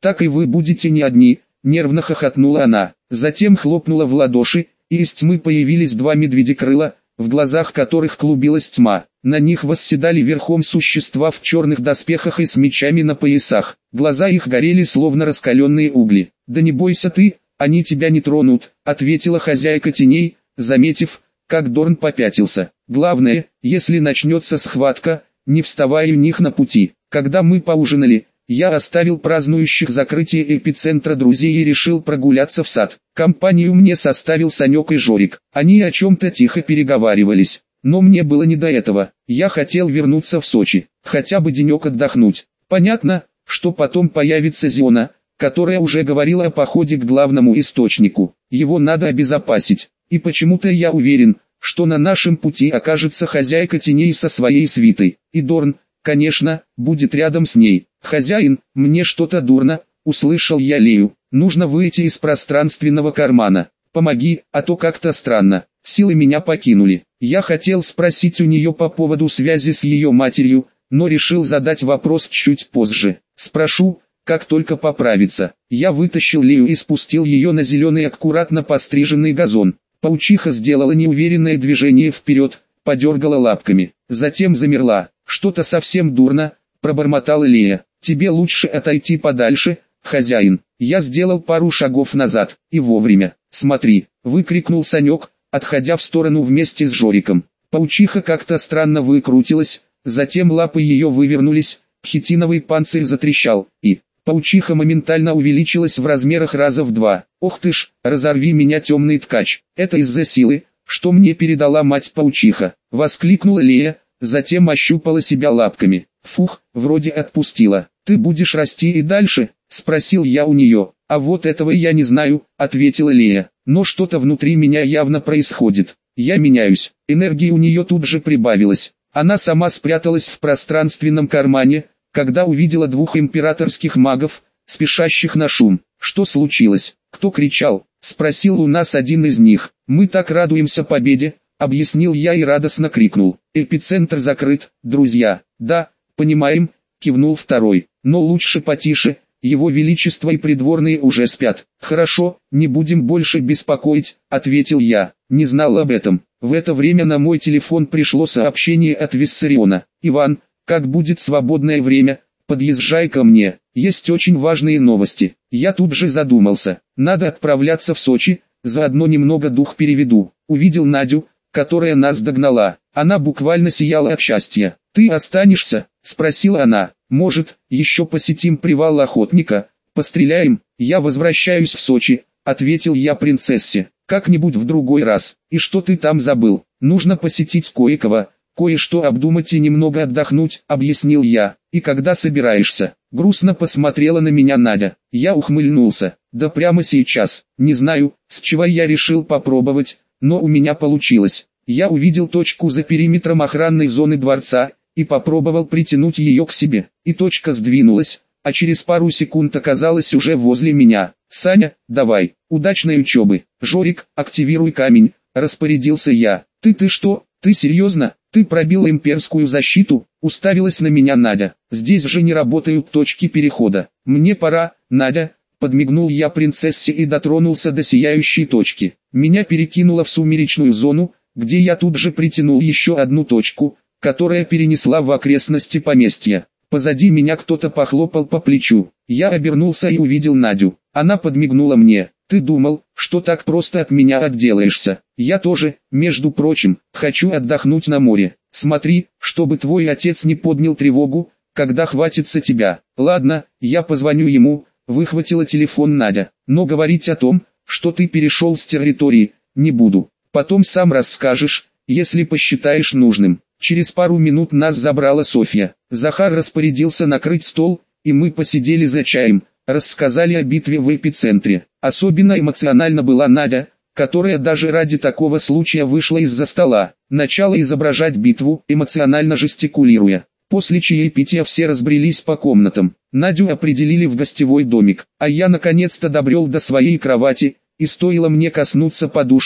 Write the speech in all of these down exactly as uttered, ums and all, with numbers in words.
так и вы будете не одни, нервно хохотнула она. Затем хлопнула в ладоши, и из тьмы появились два медведя-крыла, в глазах которых клубилась тьма. На них восседали верхом существа в черных доспехах и с мечами на поясах. Глаза их горели словно раскаленные угли. «Да не бойся ты, они тебя не тронут», — ответила хозяйка теней, заметив, как Дорн попятился. «Главное, если начнется схватка, не вставай у них на пути». Когда мы поужинали, я оставил празднующих закрытие эпицентра друзей и решил прогуляться в сад. Компанию мне составил Санек и Жорик. Они о чем-то тихо переговаривались. Но мне было не до этого. Я хотел вернуться в Сочи, хотя бы денек отдохнуть. Понятно, что потом появится Зиона, которая уже говорила о походе к главному источнику. Его надо обезопасить. И почему-то я уверен, что на нашем пути окажется хозяйка теней со своей свитой. И Дорн, конечно, будет рядом с ней. «Хозяин, мне что-то дурно», — услышал я Лею. «Нужно выйти из пространственного кармана. Помоги, а то как-то странно. Силы меня покинули». Я хотел спросить у нее по поводу связи с ее матерью, но решил задать вопрос чуть позже. Спрошу, как только поправится. Я вытащил Лею и спустил ее на зеленый аккуратно постриженный газон. Паучиха сделала неуверенное движение вперед, подергала лапками. Затем замерла. «Что-то совсем дурно», — пробормотала Лея. «Тебе лучше отойти подальше, хозяин». Я сделал пару шагов назад, и вовремя. «Смотри», — выкрикнул Санек, отходя в сторону вместе с Жориком. Паучиха как-то странно выкрутилась, затем лапы ее вывернулись, хитиновый панцирь затрещал, и паучиха моментально увеличилась в размерах раза в два. «Ох ты ж, разорви меня, темный ткач, это из-за силы, что мне передала мать-паучиха», — воскликнула Лея, затем ощупала себя лапками. «Фух, вроде отпустила. Ты будешь расти и дальше?» — спросил я у нее. «А вот этого я не знаю», — ответила Лея. «Но что-то внутри меня явно происходит. Я меняюсь». Энергии у нее тут же прибавилось. Она сама спряталась в пространственном кармане, когда увидела двух императорских магов, спешащих на шум. «Что случилось? Кто кричал?» — спросил у нас один из них. «Мы так радуемся победе», — объяснил я и радостно крикнул. «Эпицентр закрыт, друзья». «Да, понимаем», — кивнул второй. «Но лучше потише, его величество и придворные уже спят». «Хорошо, не будем больше беспокоить», — ответил я. Не знал об этом. В это время на мой телефон пришло сообщение от Виссариона. «Иван, как будет свободное время, подъезжай ко мне, есть очень важные новости». Я тут же задумался. Надо отправляться в Сочи, заодно немного дух переведу. Увидел Надю, которая нас догнала. Она буквально сияла от счастья. «Ты останешься?» — спросила она. «Может, еще посетим привал охотника, постреляем?» «Я возвращаюсь в Сочи», — ответил я принцессе. «Как-нибудь в другой раз. И что ты там забыл? Нужно посетить кое-кого, кое-что обдумать и немного отдохнуть», — объяснил я. «И когда собираешься?» Грустно посмотрела на меня Надя. Я ухмыльнулся. «Да прямо сейчас. Не знаю, с чего я решил попробовать, но у меня получилось». Я увидел точку за периметром охранной зоны дворца, и попробовал притянуть ее к себе. И точка сдвинулась, а через пару секунд оказалась уже возле меня. «Саня, давай, удачной учебы». «Жорик, активируй камень», — распорядился я. «Ты ты что, ты серьезно? Ты пробил имперскую защиту?» — уставилась на меня Надя. «Здесь же не работают точки перехода. Мне пора, Надя». Подмигнул я принцессе и дотронулся до сияющей точки. Меня перекинуло в сумеречную зону, где я тут же притянул еще одну точку, которая перенесла в окрестности поместья. Позади меня кто-то похлопал по плечу. Я обернулся и увидел Надю. Она подмигнула мне. «Ты думал, что так просто от меня отделаешься? Я тоже, между прочим, хочу отдохнуть на море. Смотри, чтобы твой отец не поднял тревогу, когда хватится тебя». «Ладно, я позвоню ему», — выхватила телефон Надя. «Но говорить о том, что ты перешел с территории, не буду. Потом сам расскажешь, если посчитаешь нужным». Через пару минут нас забрала Софья. Захар распорядился накрыть стол, и мы посидели за чаем, рассказали о битве в эпицентре. Особенно эмоционально была Надя, которая даже ради такого случая вышла из-за стола, начала изображать битву, эмоционально жестикулируя. После чаепития все разбрелись по комнатам. Надю определили в гостевой домик, а я наконец-то добрел до своей кровати, и стоило мне коснуться подушки,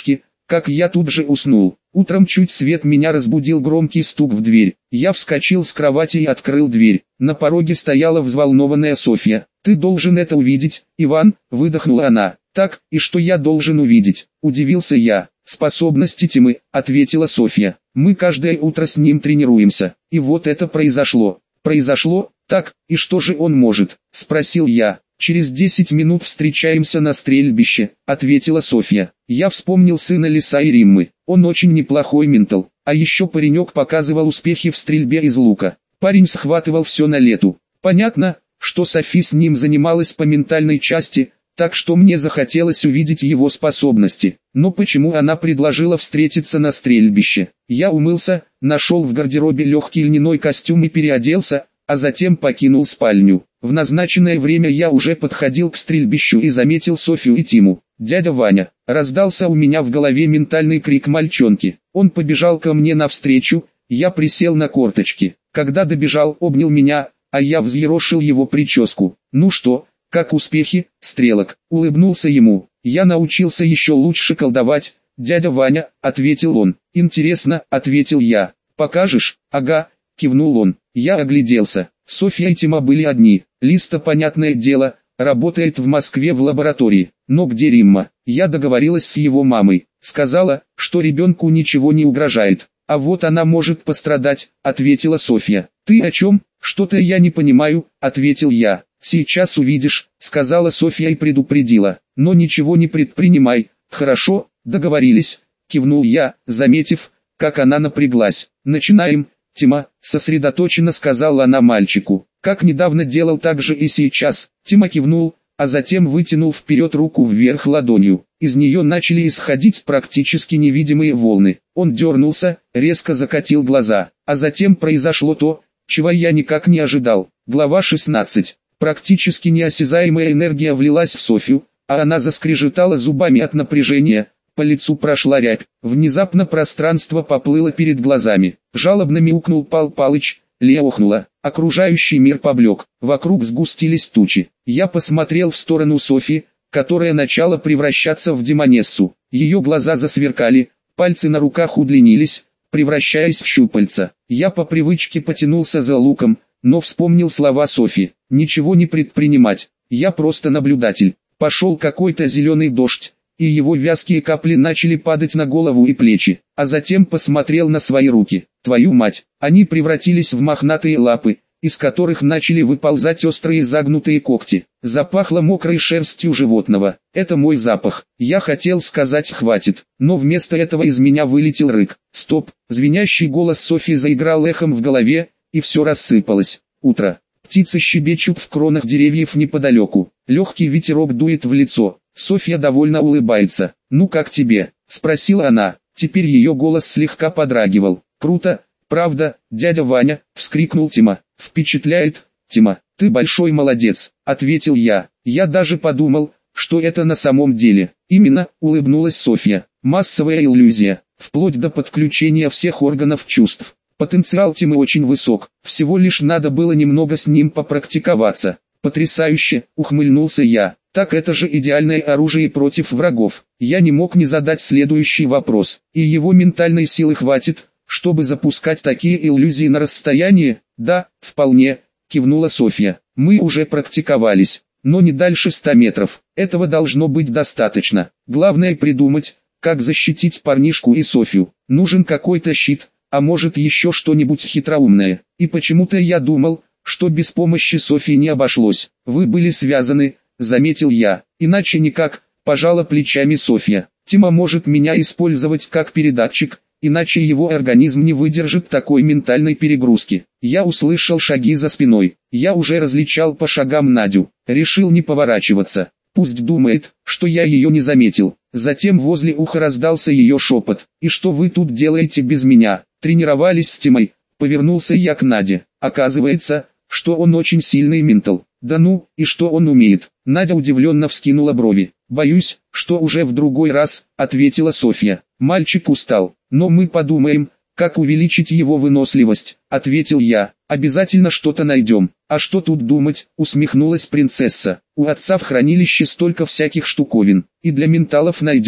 как я тут же уснул. Утром чуть свет меня разбудил громкий стук в дверь. Я вскочил с кровати и открыл дверь. На пороге стояла взволнованная Софья. «Ты должен это увидеть, Иван», — выдохнула она. «Так, и что я должен увидеть?» — удивился я. «Способности тьмы», — ответила Софья. «Мы каждое утро с ним тренируемся. И вот это произошло». «Произошло? Так, и что же он может?» — спросил я. «Через десять минут встречаемся на стрельбище», — ответила Софья. Я вспомнил сына Лиса и Риммы. Он очень неплохой ментал. А еще паренек показывал успехи в стрельбе из лука. Парень схватывал все на лету. Понятно, что Софи с ним занималась по ментальной части, так что мне захотелось увидеть его способности. Но почему она предложила встретиться на стрельбище? Я умылся, нашел в гардеробе легкий льняной костюм и переоделся, а затем покинул спальню. В назначенное время я уже подходил к стрельбищу и заметил Софью и Тиму. «Дядя Ваня!» — раздался у меня в голове ментальный крик мальчонки. Он побежал ко мне навстречу, я присел на корточки. Когда добежал, обнял меня, а я взъерошил его прическу. «Ну что, как успехи, Стрелок?» — улыбнулся ему. «Я научился еще лучше колдовать, дядя Ваня», — ответил он. «Интересно», — ответил я. «Покажешь?» «Ага», — кивнул он. Я огляделся. Софья и Тима были одни. Листа, понятное дело, работает в Москве в лаборатории. Но где Римма? Я договорилась с его мамой. Сказала, что ребенку ничего не угрожает. А вот она может пострадать, ответила Софья. Ты о чем? Что-то я не понимаю, ответил я. Сейчас увидишь, сказала Софья и предупредила. Но ничего не предпринимай. Хорошо, договорились, кивнул я, заметив, как она напряглась. Начинаем. Тима, сосредоточенно сказала она мальчику. Как недавно делал, так же и сейчас. Тима кивнул, а затем вытянул вперед руку вверх ладонью. Из нее начали исходить практически невидимые волны. Он дернулся, резко закатил глаза. А затем произошло то, чего я никак не ожидал. Глава шестнадцать. Практически неосязаемая энергия влилась в Софью, а она заскрежетала зубами от напряжения. По лицу прошла рябь. Внезапно пространство поплыло перед глазами. Жалобно мяукнул Пал Палыч. Лея охнула. Окружающий мир поблек. Вокруг сгустились тучи. Я посмотрел в сторону Софьи, которая начала превращаться в демонессу. Ее глаза засверкали, пальцы на руках удлинились, превращаясь в щупальца. Я по привычке потянулся за луком, но вспомнил слова Софьи. Ничего не предпринимать. Я просто наблюдатель. Пошел какой-то зеленый дождь, и его вязкие капли начали падать на голову и плечи, а затем посмотрел на свои руки. Твою мать, они превратились в мохнатые лапы, из которых начали выползать острые загнутые когти. Запахло мокрой шерстью животного. Это мой запах. Я хотел сказать «хватит», но вместо этого из меня вылетел рык. Стоп, звенящий голос Софьи заиграл эхом в голове, и все рассыпалось. Утро. Птицы щебечут в кронах деревьев неподалеку. Легкий ветерок дует в лицо. Софья довольно улыбается. «Ну как тебе?» – спросила она. Теперь ее голос слегка подрагивал. «Круто, правда, дядя Ваня?» – вскрикнул Тима. «Впечатляет, Тима, ты большой молодец», – ответил я. «Я даже подумал, что это на самом деле». «Именно», – улыбнулась Софья. «Массовая иллюзия, вплоть до подключения всех органов чувств. Потенциал Тимы очень высок, всего лишь надо было немного с ним попрактиковаться». «Потрясающе», – ухмыльнулся я. «Так это же идеальное оружие против врагов». Я не мог не задать следующий вопрос. «И его ментальной силы хватит, чтобы запускать такие иллюзии на расстоянии?» «Да, вполне», – кивнула Софья. «Мы уже практиковались, но не дальше ста метров. Этого должно быть достаточно. Главное придумать, как защитить парнишку и Софью. Нужен какой-то щит, а может еще что-нибудь хитроумное. И почему-то я думал, что без помощи Софьи не обошлось. Вы были связаны», — заметил я. «Иначе никак», — пожала плечами Софья. «Тима может меня использовать как передатчик, иначе его организм не выдержит такой ментальной перегрузки». Я услышал шаги за спиной. Я уже различал по шагам Надю. Решил не поворачиваться. Пусть думает, что я ее не заметил. Затем возле уха раздался ее шепот. «И что вы тут делаете без меня?» «Тренировались с Тимой». Повернулся я к Наде. Оказывается, что он очень сильный ментал. «Да ну, и что он умеет?» Надя удивленно вскинула брови. «Боюсь, что уже в другой раз», — ответила Софья. «Мальчик устал, но мы подумаем, как увеличить его выносливость», — ответил я. «Обязательно что-то найдем». «А что тут думать?» — усмехнулась принцесса. «У отца в хранилище столько всяких штуковин, и для менталов найдется».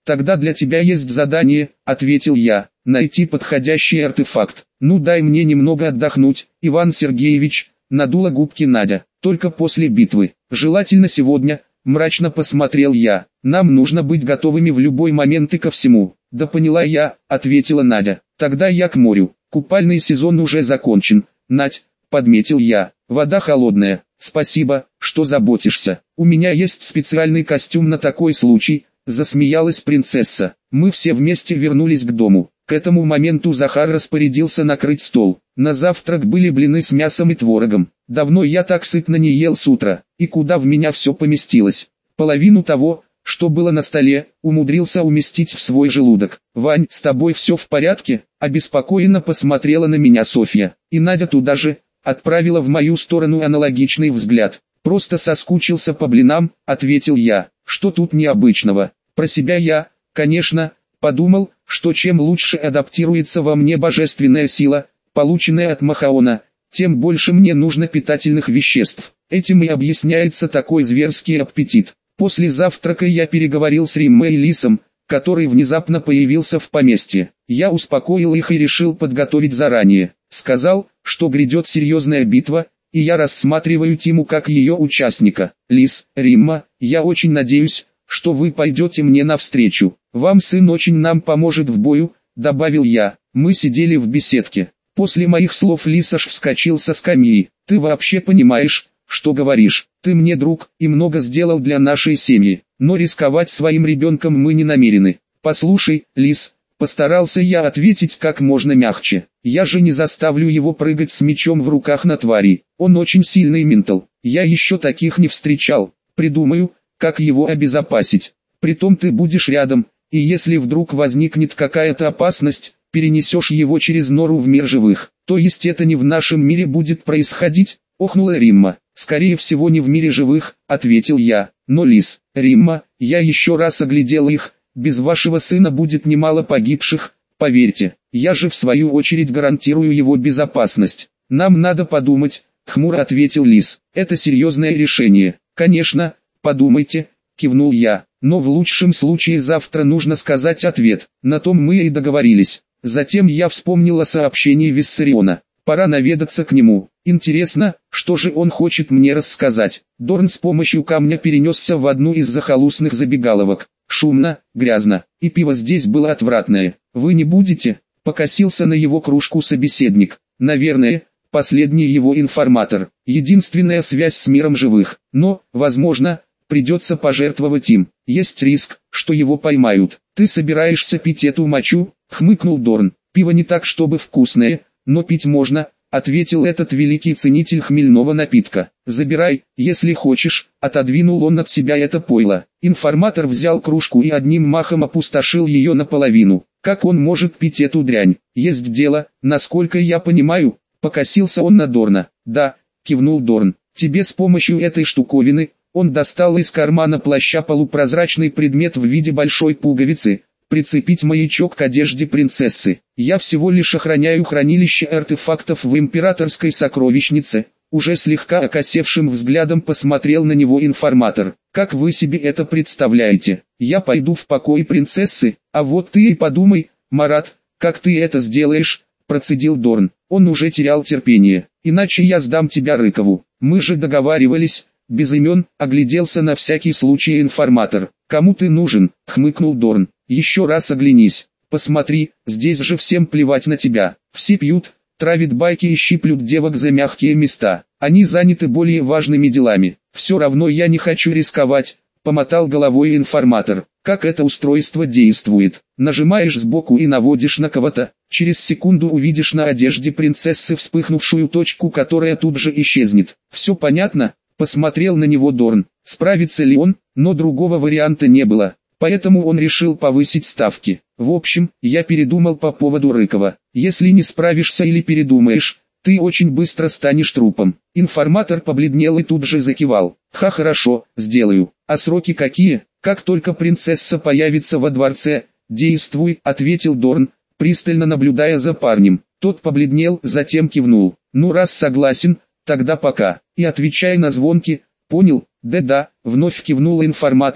Тогда для тебя есть задание, ответил я, найти подходящий артефакт. Ну дай мне немного отдохнуть, Иван Сергеевич, надула губки Надя, только после битвы, желательно сегодня, мрачно посмотрел я. Нам нужно быть готовыми в любой момент и ко всему. Да поняла я, ответила Надя. Тогда я к морю. Купальный сезон уже закончен. Надь, подметил я. Вода холодная. Спасибо, что заботишься. У меня есть специальный костюм на такой случай, засмеялась принцесса. Мы все вместе вернулись к дому. К этому моменту Захар распорядился накрыть стол. На завтрак были блины с мясом и творогом. Давно я так сытно не ел с утра. И куда в меня все поместилось? Половину того, что было на столе, умудрился уместить в свой желудок. «Вань, с тобой все в порядке?» – обеспокоенно посмотрела на меня Софья. И Надя туда же отправила в мою сторону аналогичный взгляд. «Просто соскучился по блинам», – ответил я. «Что тут необычного?» Про себя я, конечно, подумал, что чем лучше адаптируется во мне божественная сила, полученная от Махаона, тем больше мне нужно питательных веществ. Этим и объясняется такой зверский аппетит. После завтрака я переговорил с Риммой и Лисом, который внезапно появился в поместье. Я успокоил их и решил подготовить заранее. Сказал, что грядет серьезная битва, и я рассматриваю Тиму как ее участника. Лис, Римма, я очень надеюсь, что вы пойдете мне навстречу. Вам сын очень нам поможет в бою, добавил я. Мы сидели в беседке. После моих слов Лис аж вскочил со скамьи. Ты вообще понимаешь, что говоришь? Ты мне друг и много сделал для нашей семьи, но рисковать своим ребенком мы не намерены. Послушай, Лис, постарался я ответить как можно мягче. Я же не заставлю его прыгать с мечом в руках на твари. Он очень сильный ментал. Я еще таких не встречал. Придумаю, как его обезопасить. Притом ты будешь рядом, и если вдруг возникнет какая-то опасность, перенесешь его через нору в мир живых. То есть это не в нашем мире будет происходить? Охнула Римма. «Скорее всего не в мире живых», — ответил я. «Но Лис, Римма, я еще раз оглядел их, без вашего сына будет немало погибших, поверьте, я же в свою очередь гарантирую его безопасность». «Нам надо подумать», — хмуро ответил Лис. «Это серьезное решение». «Конечно, подумайте», — кивнул я. «Но в лучшем случае завтра нужно сказать ответ». На том мы и договорились. Затем я вспомнил о сообщении Виссариона. Пора наведаться к нему. Интересно, что же он хочет мне рассказать. Дорн с помощью камня перенесся в одну из захолустных забегаловок. Шумно, грязно, и пиво здесь было отвратное. «Вы не будете?» — покосился на его кружку собеседник. «Наверное, последний его информатор. Единственная связь с миром живых. Но, возможно, придется пожертвовать им. Есть риск, что его поймают». «Ты собираешься пить эту мочу?» — хмыкнул Дорн. «Пиво не так чтобы вкусное, но пить можно», — ответил этот великий ценитель хмельного напитка. «Забирай, если хочешь», — отодвинул он от себя это пойло. Информатор взял кружку и одним махом опустошил ее наполовину. Как он может пить эту дрянь? Есть дело, насколько я понимаю, покосился он на Дорна. «Да», — кивнул Дорн, — «тебе с помощью этой штуковины». Он достал из кармана плаща полупрозрачный предмет в виде большой пуговицы. «Прицепить маячок к одежде принцессы. Я всего лишь охраняю хранилище артефактов в императорской сокровищнице». Уже слегка окосевшим взглядом посмотрел на него информатор. «Как вы себе это представляете? Я пойду в покой принцессы, а вот ты и подумай, Марат, как ты это сделаешь?» Процедил Дорн. Он уже терял терпение. «Иначе я сдам тебя Рыкову. Мы же договаривались». Без имен, огляделся на всякий случай информатор. «Кому ты нужен?» — хмыкнул Дорн. «Еще раз оглянись. Посмотри, здесь же всем плевать на тебя. Все пьют, травят байки и щиплют девок за мягкие места. Они заняты более важными делами. Все равно я не хочу рисковать», — помотал головой информатор. «Как это устройство действует? Нажимаешь сбоку и наводишь на кого-то. Через секунду увидишь на одежде принцессы вспыхнувшую точку, которая тут же исчезнет. Все понятно?» Посмотрел на него Дорн. Справится ли он, но другого варианта не было. Поэтому он решил повысить ставки. «В общем, я передумал по поводу Рыкова. Если не справишься или передумаешь, ты очень быстро станешь трупом». Информатор побледнел и тут же закивал. «Ха, хорошо, сделаю. А сроки какие?» «Как только принцесса появится во дворце, действуй», — ответил Дорн, пристально наблюдая за парнем. Тот побледнел, затем кивнул. «Ну раз согласен, тогда пока». И отвечая на звонки, «Понял, да-да», вновь кивнул информатор,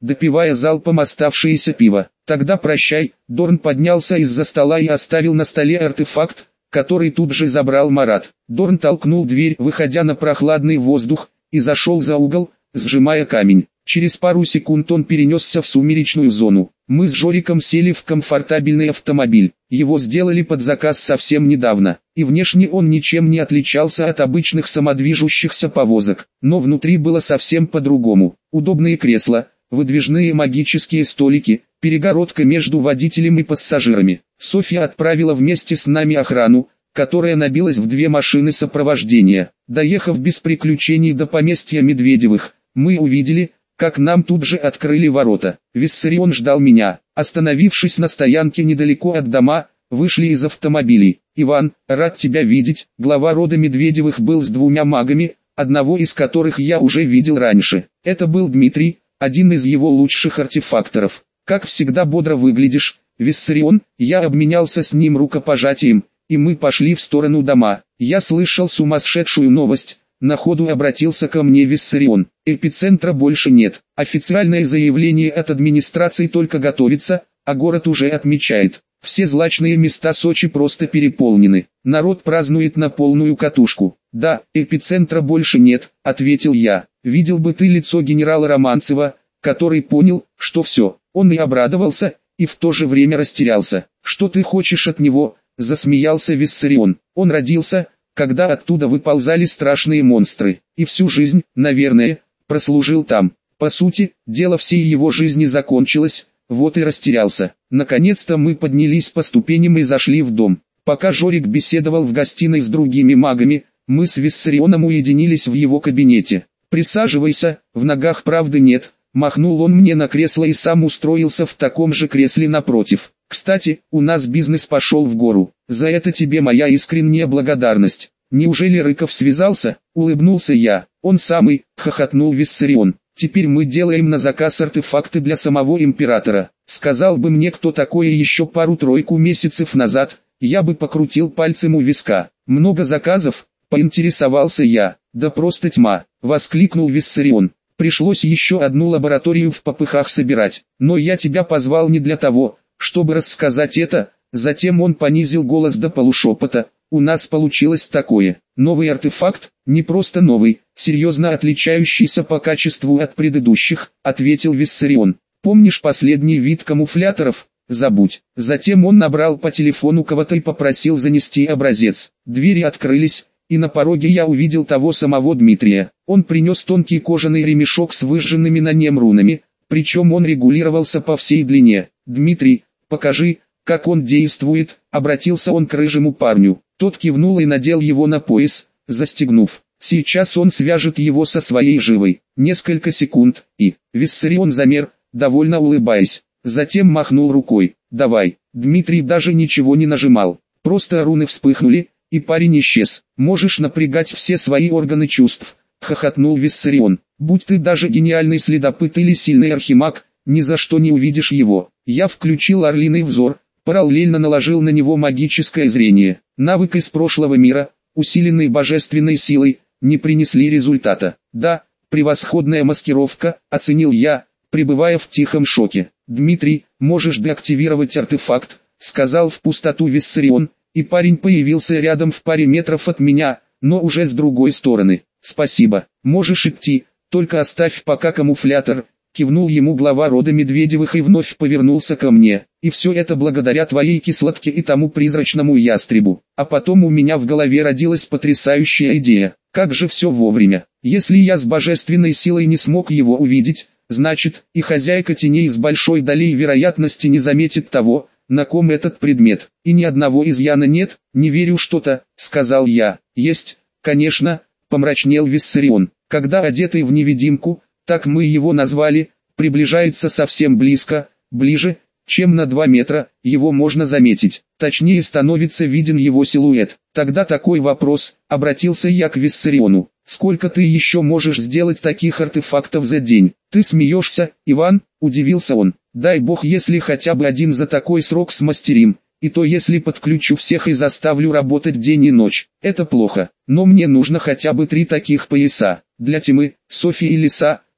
допивая залпом оставшееся пиво. Тогда прощай. Дорн поднялся из-за стола и оставил на столе артефакт, который тут же забрал Марат. Дорн толкнул дверь, выходя на прохладный воздух, и зашел за угол, сжимая камень. Через пару секунд он перенесся в сумеречную зону. Мы с Жориком сели в комфортабельный автомобиль. Его сделали под заказ совсем недавно, и внешне он ничем не отличался от обычных самодвижущихся повозок. Но внутри было совсем по-другому. Удобные кресла, выдвижные магические столики, перегородка между водителем и пассажирами. Софья отправила вместе с нами охрану, которая набилась в две машины сопровождения. Доехав без приключений до поместья Медведевых, мы увидели, как нам тут же открыли ворота. Виссарион ждал меня. Остановившись на стоянке недалеко от дома, вышли из автомобилей. «Иван, рад тебя видеть». Глава рода Медведевых был с двумя магами, одного из которых я уже видел раньше. Это был Дмитрий, один из его лучших артефакторов. «Как всегда бодро выглядишь, Виссарион». Я обменялся с ним рукопожатием, и мы пошли в сторону дома. «Я слышал сумасшедшую новость». На ходу обратился ко мне Виссарион. «Эпицентра больше нет. Официальное заявление от администрации только готовится, а город уже отмечает. Все злачные места Сочи просто переполнены. Народ празднует на полную катушку». «Да, эпицентра больше нет», — ответил я. «Видел бы ты лицо генерала Романцева, который понял, что все». Он и обрадовался, и в то же время растерялся. «Что ты хочешь от него?» — засмеялся Виссарион. «Он родился, когда оттуда выползали страшные монстры, и всю жизнь, наверное, прослужил там. По сути, дело всей его жизни закончилось, вот и растерялся». Наконец-то мы поднялись по ступеням и зашли в дом. Пока Жорик беседовал в гостиной с другими магами, мы с Виссарионом уединились в его кабинете. «Присаживайся, в ногах правды нет», — махнул он мне на кресло и сам устроился в таком же кресле напротив. «Кстати, у нас бизнес пошел в гору. За это тебе моя искренняя благодарность». «Неужели Рыков связался?» — улыбнулся я. «Он самый», — хохотнул Виссарион. «Теперь мы делаем на заказ артефакты для самого императора. Сказал бы мне кто такое еще пару-тройку месяцев назад, я бы покрутил пальцем у виска». «Много заказов?» — поинтересовался я. «Да просто тьма», — воскликнул Виссарион. «Пришлось еще одну лабораторию в попыхах собирать. Но я тебя позвал не для того, чтобы рассказать это». Затем он понизил голос до полушепота. «У нас получилось такое. Новый артефакт, не просто новый, серьезно отличающийся по качеству от предыдущих», — ответил Виссарион. «Помнишь последний вид камуфляторов? Забудь». Затем он набрал по телефону кого-то и попросил занести образец. Двери открылись, и на пороге я увидел того самого Дмитрия. Он принес тонкий кожаный ремешок с выжженными на нем рунами, причем он регулировался по всей длине. «Дмитрий, покажи, как он действует», — обратился он к рыжему парню. Тот кивнул и надел его на пояс, застегнув. «Сейчас он свяжет его со своей живой». Несколько секунд, и Виссарион замер, довольно улыбаясь. Затем махнул рукой. «Давай». Дмитрий даже ничего не нажимал. Просто руны вспыхнули, и парень исчез. «Можешь напрягать все свои органы чувств», — хохотнул Виссарион. «Будь ты даже гениальный следопыт или сильный архимаг, ни за что не увидишь его». Я включил орлиный взор, параллельно наложил на него магическое зрение. Навык из прошлого мира, усиленный божественной силой, не принесли результата. «Да, превосходная маскировка», — оценил я, пребывая в тихом шоке. «Дмитрий, можешь деактивировать артефакт», — сказал в пустоту Виссарион, и парень появился рядом в паре метров от меня, но уже с другой стороны. «Спасибо, можешь идти, только оставь пока камуфлятор», — кивнул ему глава рода Медведевых и вновь повернулся ко мне. «И все это благодаря твоей кислотке и тому призрачному ястребу». А потом у меня в голове родилась потрясающая идея. Как же все вовремя. Если я с божественной силой не смог его увидеть, значит, и хозяйка теней с большой долей вероятности не заметит того, на ком этот предмет. И ни одного изъяна нет, не верю что-то, сказал я. Есть, конечно, помрачнел Виссарион. Когда одетый в невидимку, так мы его назвали, приближается совсем близко, ближе, чем на два метра, его можно заметить. Точнее становится виден его силуэт. Тогда такой вопрос, обратился я к Виссариону. Сколько ты еще можешь сделать таких артефактов за день? Ты смеешься, Иван? Удивился он. Дай бог, если хотя бы один за такой срок смастерим. И то если подключу всех и заставлю работать день и ночь. Это плохо. Но мне нужно хотя бы три таких пояса. Для тьмы, Софьи и Лиса,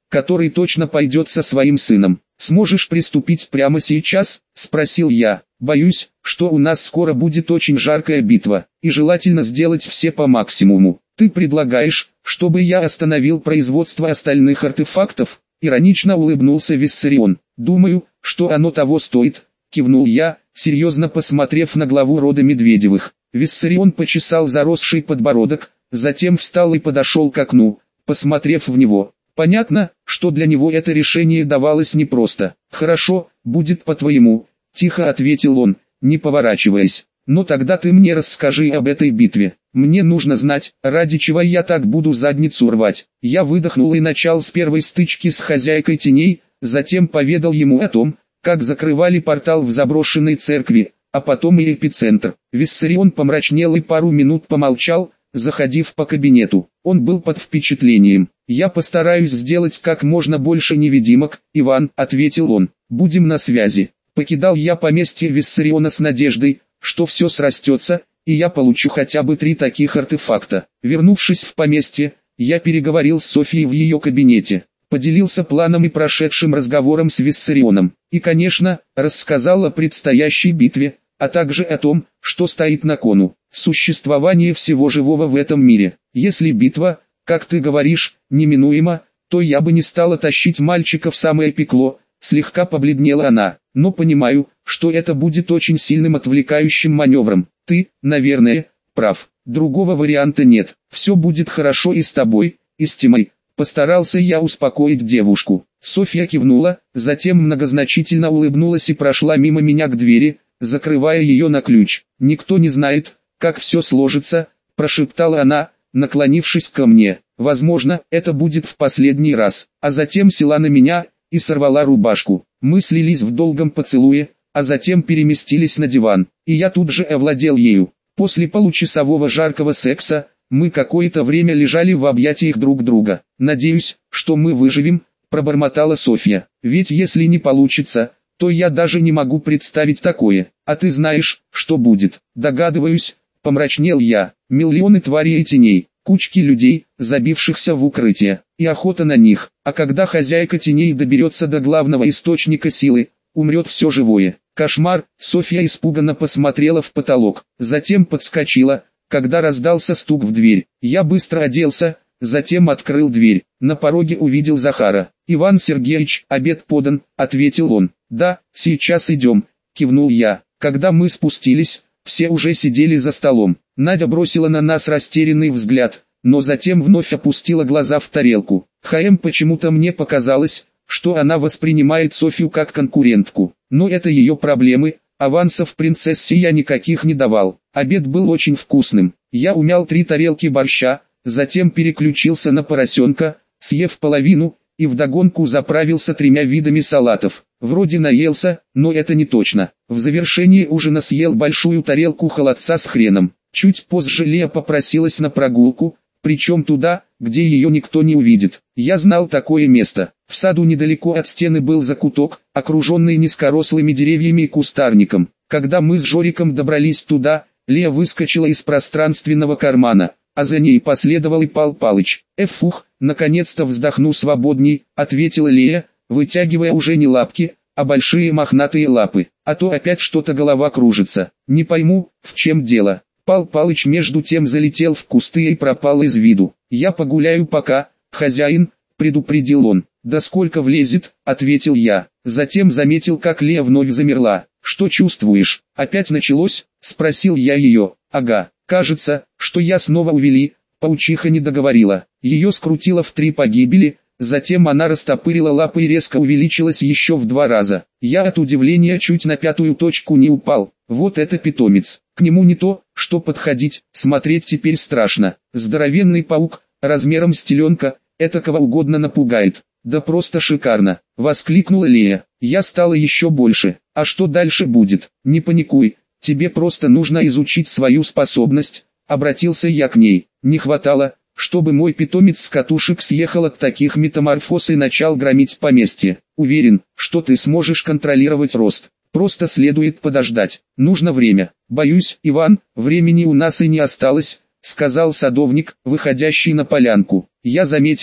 который точно пойдет со своим сыном. Сможешь приступить прямо сейчас? Спросил я. Боюсь, что у нас скоро будет очень жаркая битва, и желательно сделать все по максимуму. Ты предлагаешь, чтобы я остановил производство остальных артефактов? Иронично улыбнулся Виссарион. Думаю, что оно того стоит, кивнул я, серьезно посмотрев на главу рода Медведевых. Виссарион почесал заросший подбородок, затем встал и подошел к окну, посмотрев в него. Понятно, что для него это решение давалось непросто. «Хорошо, будет по-твоему», — тихо ответил он, не поворачиваясь. «Но тогда ты мне расскажи об этой битве. Мне нужно знать, ради чего я так буду задницу рвать». Я выдохнул и начал с первой стычки с хозяйкой теней, затем поведал ему о том, как закрывали портал в заброшенной церкви, а потом и эпицентр. Виссарион помрачнел и пару минут помолчал, заходив по кабинету. Он был под впечатлением. «Я постараюсь сделать как можно больше невидимок, Иван», — ответил он. «Будем на связи». Покидал я поместье Виссариона с надеждой, что все срастется, и я получу хотя бы три таких артефакта. Вернувшись в поместье, я переговорил с Софией в ее кабинете, поделился планом и прошедшим разговором с Виссарионом, и, конечно, рассказал о предстоящей битве, а также о том, что стоит на кону. Существование всего живого в этом мире. Если битва, как ты говоришь, неминуема, то я бы не стала тащить мальчика в самое пекло. Слегка побледнела она, но понимаю, что это будет очень сильным отвлекающим маневром. Ты, наверное, прав. Другого варианта нет. Все будет хорошо и с тобой, и с Тимой. Постарался я успокоить девушку. Софья кивнула, затем многозначительно улыбнулась и прошла мимо меня к двери, закрывая ее на ключ. «Никто не знает, как все сложится», — прошептала она, наклонившись ко мне. «Возможно, это будет в последний раз». А затем села на меня и сорвала рубашку. Мы слились в долгом поцелуе, а затем переместились на диван, и я тут же овладел ею. После получасового жаркого секса, мы какое-то время лежали в объятиях друг друга. «Надеюсь, что мы выживем», — пробормотала Софья. «Ведь если не получится, то я даже не могу представить такое. А ты знаешь, что будет?» «Догадываюсь», — помрачнел я. «Миллионы тварей и теней, кучки людей, забившихся в укрытие, и охота на них. А когда хозяйка теней доберется до главного источника силы, умрет все живое. Кошмар!» Софья испуганно посмотрела в потолок, затем подскочила, когда раздался стук в дверь. Я быстро оделся, затем открыл дверь. На пороге увидел Захара. «Иван Сергеевич, обед подан», — ответил он. «Да, сейчас идем», — кивнул я. Когда мы спустились, все уже сидели за столом. Надя бросила на нас растерянный взгляд, но затем вновь опустила глаза в тарелку. ХМ почему-то мне показалось, что она воспринимает Софью как конкурентку. Но это ее проблемы, авансов принцессе я никаких не давал. Обед был очень вкусным. Я умял три тарелки борща, затем переключился на поросенка, съев половину, и вдогонку заправился тремя видами салатов. Вроде наелся, но это не точно. В завершении ужина съел большую тарелку холодца с хреном. Чуть позже Лея попросилась на прогулку, причем туда, где ее никто не увидит. Я знал такое место. В саду недалеко от стены был закуток, окруженный низкорослыми деревьями и кустарником. Когда мы с Жориком добрались туда, Лея выскочила из пространственного кармана, а за ней последовал и Пал Палыч. «Эфух, наконец-то вздохну свободней», — ответила Лея, вытягивая уже не лапки, а большие мохнатые лапы. «А то опять что-то голова кружится. Не пойму, в чем дело». Пал Палыч между тем залетел в кусты и пропал из виду. «Я погуляю пока, хозяин», — предупредил он. «Да сколько влезет», — ответил я. Затем заметил, как Лея вновь замерла. «Что чувствуешь? Опять началось?» — спросил я ее. «Ага, кажется, что я снова увели», — паучиха не договорила. Ее скрутило в три погибели, затем она растопырила лапы и резко увеличилась еще в два раза. Я от удивления чуть на пятую точку не упал. Вот это питомец. К нему не то, что подходить, смотреть теперь страшно. Здоровенный паук, размером с теленка, это кого угодно напугает. «Да просто шикарно», — воскликнула Лея. Я стала еще больше. «А что дальше будет? Не паникуй, тебе просто нужно изучить свою способность», — обратился я к ней. Не хватало, чтобы мой питомец с катушек съехал от таких метаморфоз и начал громить поместье. Уверен, что ты сможешь контролировать рост. Просто следует подождать. Нужно время. Боюсь, Иван, времени у нас и не осталось, сказал садовник, выходящий на полянку. Я заметил,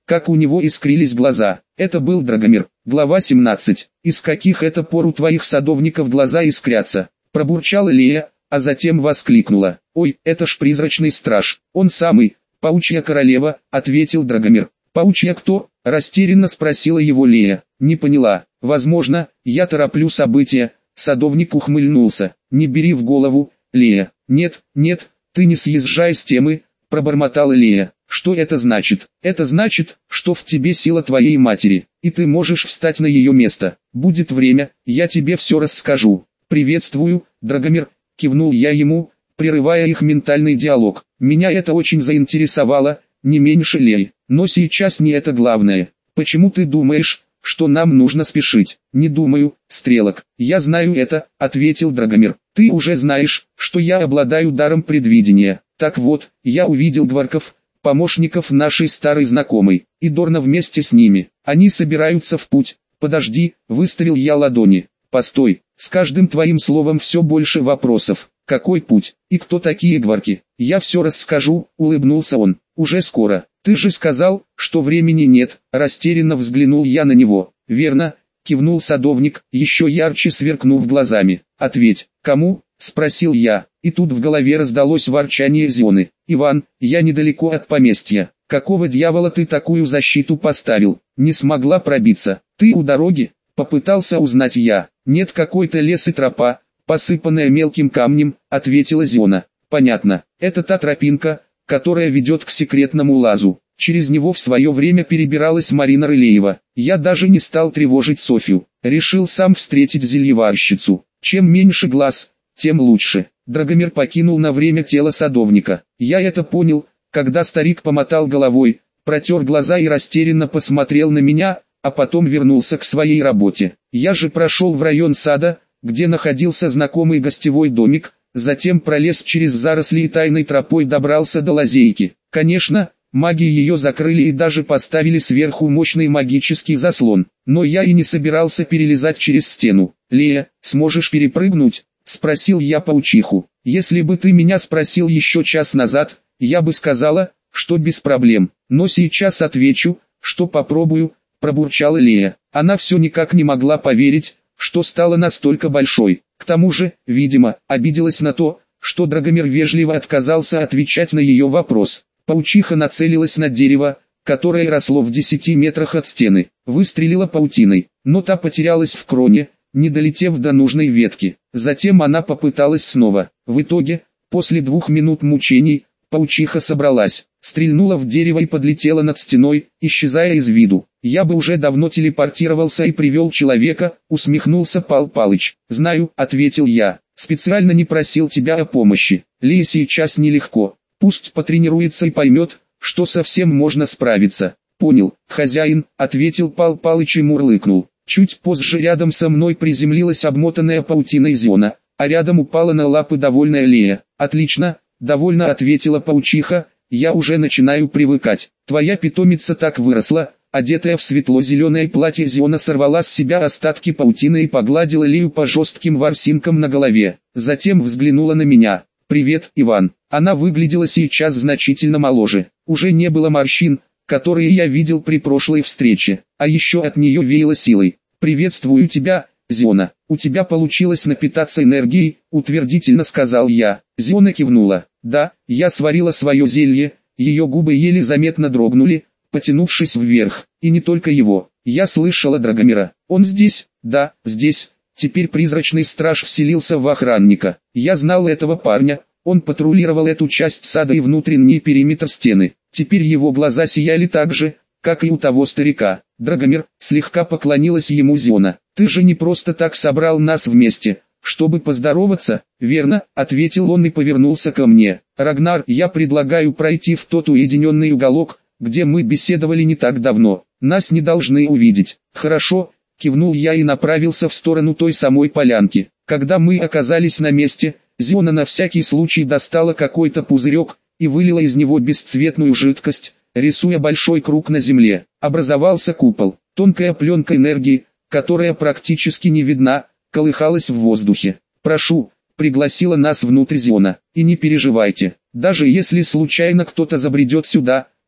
как у него искрились глаза. Это был Драгомир. Глава семнадцать. Из каких это пор у твоих садовников глаза искрятся? Пробурчала Лея, а затем воскликнула. Ой, это ж призрачный страж. Он самый, паучья королева, ответил Драгомир. Паучья кто? Растерянно спросила его Лея. Не поняла. Возможно, я тороплю события. Садовник ухмыльнулся. Не бери в голову, Лея. Нет, нет, ты не съезжай с темы, пробормотала Лея. Что это значит? Это значит, что в тебе сила твоей матери, и ты можешь встать на ее место. Будет время, я тебе все расскажу. Приветствую, Драгомир, кивнул я ему, прерывая их ментальный диалог. Меня это очень заинтересовало, не меньше Леи. Но сейчас не это главное. Почему ты думаешь, что нам нужно спешить? Не думаю, Стрелок. Я знаю это, ответил Драгомир. Ты уже знаешь, что я обладаю даром предвидения. Так вот, я увидел дворков, помощников нашей старой знакомой, и Дорна вместе с ними. Они собираются в путь. Подожди, выставил я ладони. Постой, с каждым твоим словом все больше вопросов. Какой путь? И кто такие гварки? Я все расскажу, улыбнулся он. Уже скоро. Ты же сказал, что времени нет. Растерянно взглянул я на него. Верно, кивнул садовник, еще ярче сверкнув глазами. Ответь, кому? Спросил я. И тут в голове раздалось ворчание Зионы. Иван, я недалеко от поместья. Какого дьявола ты такую защиту поставил? Не смогла пробиться. Ты у дороги? Попытался узнать я. Нет, какой-то лес и тропа, посыпанная мелким камнем, ответила Зиона. Понятно, это та тропинка, которая ведет к секретному лазу. Через него в свое время перебиралась Марина Рылеева. Я даже не стал тревожить Софью. Решил сам встретить зельеварщицу. Чем меньше глаз, тем лучше. Драгомир покинул на время тело садовника. Я это понял, когда старик помотал головой, протер глаза и растерянно посмотрел на меня, а потом вернулся к своей работе. Я же прошел в район сада, где находился знакомый гостевой домик, затем пролез через заросли и тайной тропой добрался до лазейки. Конечно, маги ее закрыли и даже поставили сверху мощный магический заслон, но я и не собирался перелезать через стену. «Лея, сможешь перепрыгнуть?» — спросил я паучиху. «Если бы ты меня спросил еще час назад, я бы сказала, что без проблем, но сейчас отвечу, что попробую», — пробурчала Лея. Она все никак не могла поверить, что стала настолько большой. К тому же, видимо, обиделась на то, что Драгомир вежливо отказался отвечать на ее вопрос. Паучиха нацелилась на дерево, которое росло в десяти метрах от стены, выстрелила паутиной, но та потерялась в кроне, не долетев до нужной ветки. Затем она попыталась снова. В итоге, после двух минут мучений, паучиха собралась, стрельнула в дерево и подлетела над стеной, исчезая из виду. «Я бы уже давно телепортировался и привел человека», — усмехнулся Пал Палыч. «Знаю», — ответил я, — «специально не просил тебя о помощи. Лее сейчас нелегко. Пусть потренируется и поймет, что совсем можно справиться». «Понял, хозяин», — ответил Пал Палыч и мурлыкнул. Чуть позже рядом со мной приземлилась обмотанная паутиной Зиона, а рядом упала на лапы довольная Лея. «Отлично», — довольно ответила паучиха, — «я уже начинаю привыкать. Твоя питомица так выросла». Одетая в светло-зеленое платье, Зиона сорвала с себя остатки паутины и погладила Лею по жестким ворсинкам на голове. Затем взглянула на меня. «Привет, Иван». Она выглядела сейчас значительно моложе. Уже не было морщин, которые я видел при прошлой встрече, а еще от нее веяло силой. «Приветствую тебя, Зиона. У тебя получилось напитаться энергией», — утвердительно сказал я. Зиона кивнула. «Да, я сварила свое зелье». Ее губы еле заметно дрогнули, потянувшись вверх. И не только его. Я слышала Драгомира. «Он здесь?» «Да, здесь». Теперь призрачный страж вселился в охранника. Я знал этого парня. Он патрулировал эту часть сада и внутренний периметр стены. Теперь его глаза сияли так же, как и у того старика. «Драгомир», — слегка поклонилась ему Зиона. «Ты же не просто так собрал нас вместе, чтобы поздороваться?» «Верно», — ответил он и повернулся ко мне. «Рагнар, я предлагаю пройти в тот уединенный уголок, где мы беседовали не так давно. Нас не должны увидеть». «Хорошо», — кивнул я и направился в сторону той самой полянки. Когда мы оказались на месте, Зиона на всякий случай достала какой-то пузырек и вылила из него бесцветную жидкость, рисуя большой круг на земле. Образовался купол. Тонкая пленка энергии, которая практически не видна, колыхалась в воздухе. «Прошу», — пригласила нас внутрь Зиона, — «и не переживайте, даже если случайно кто-то забредет сюда,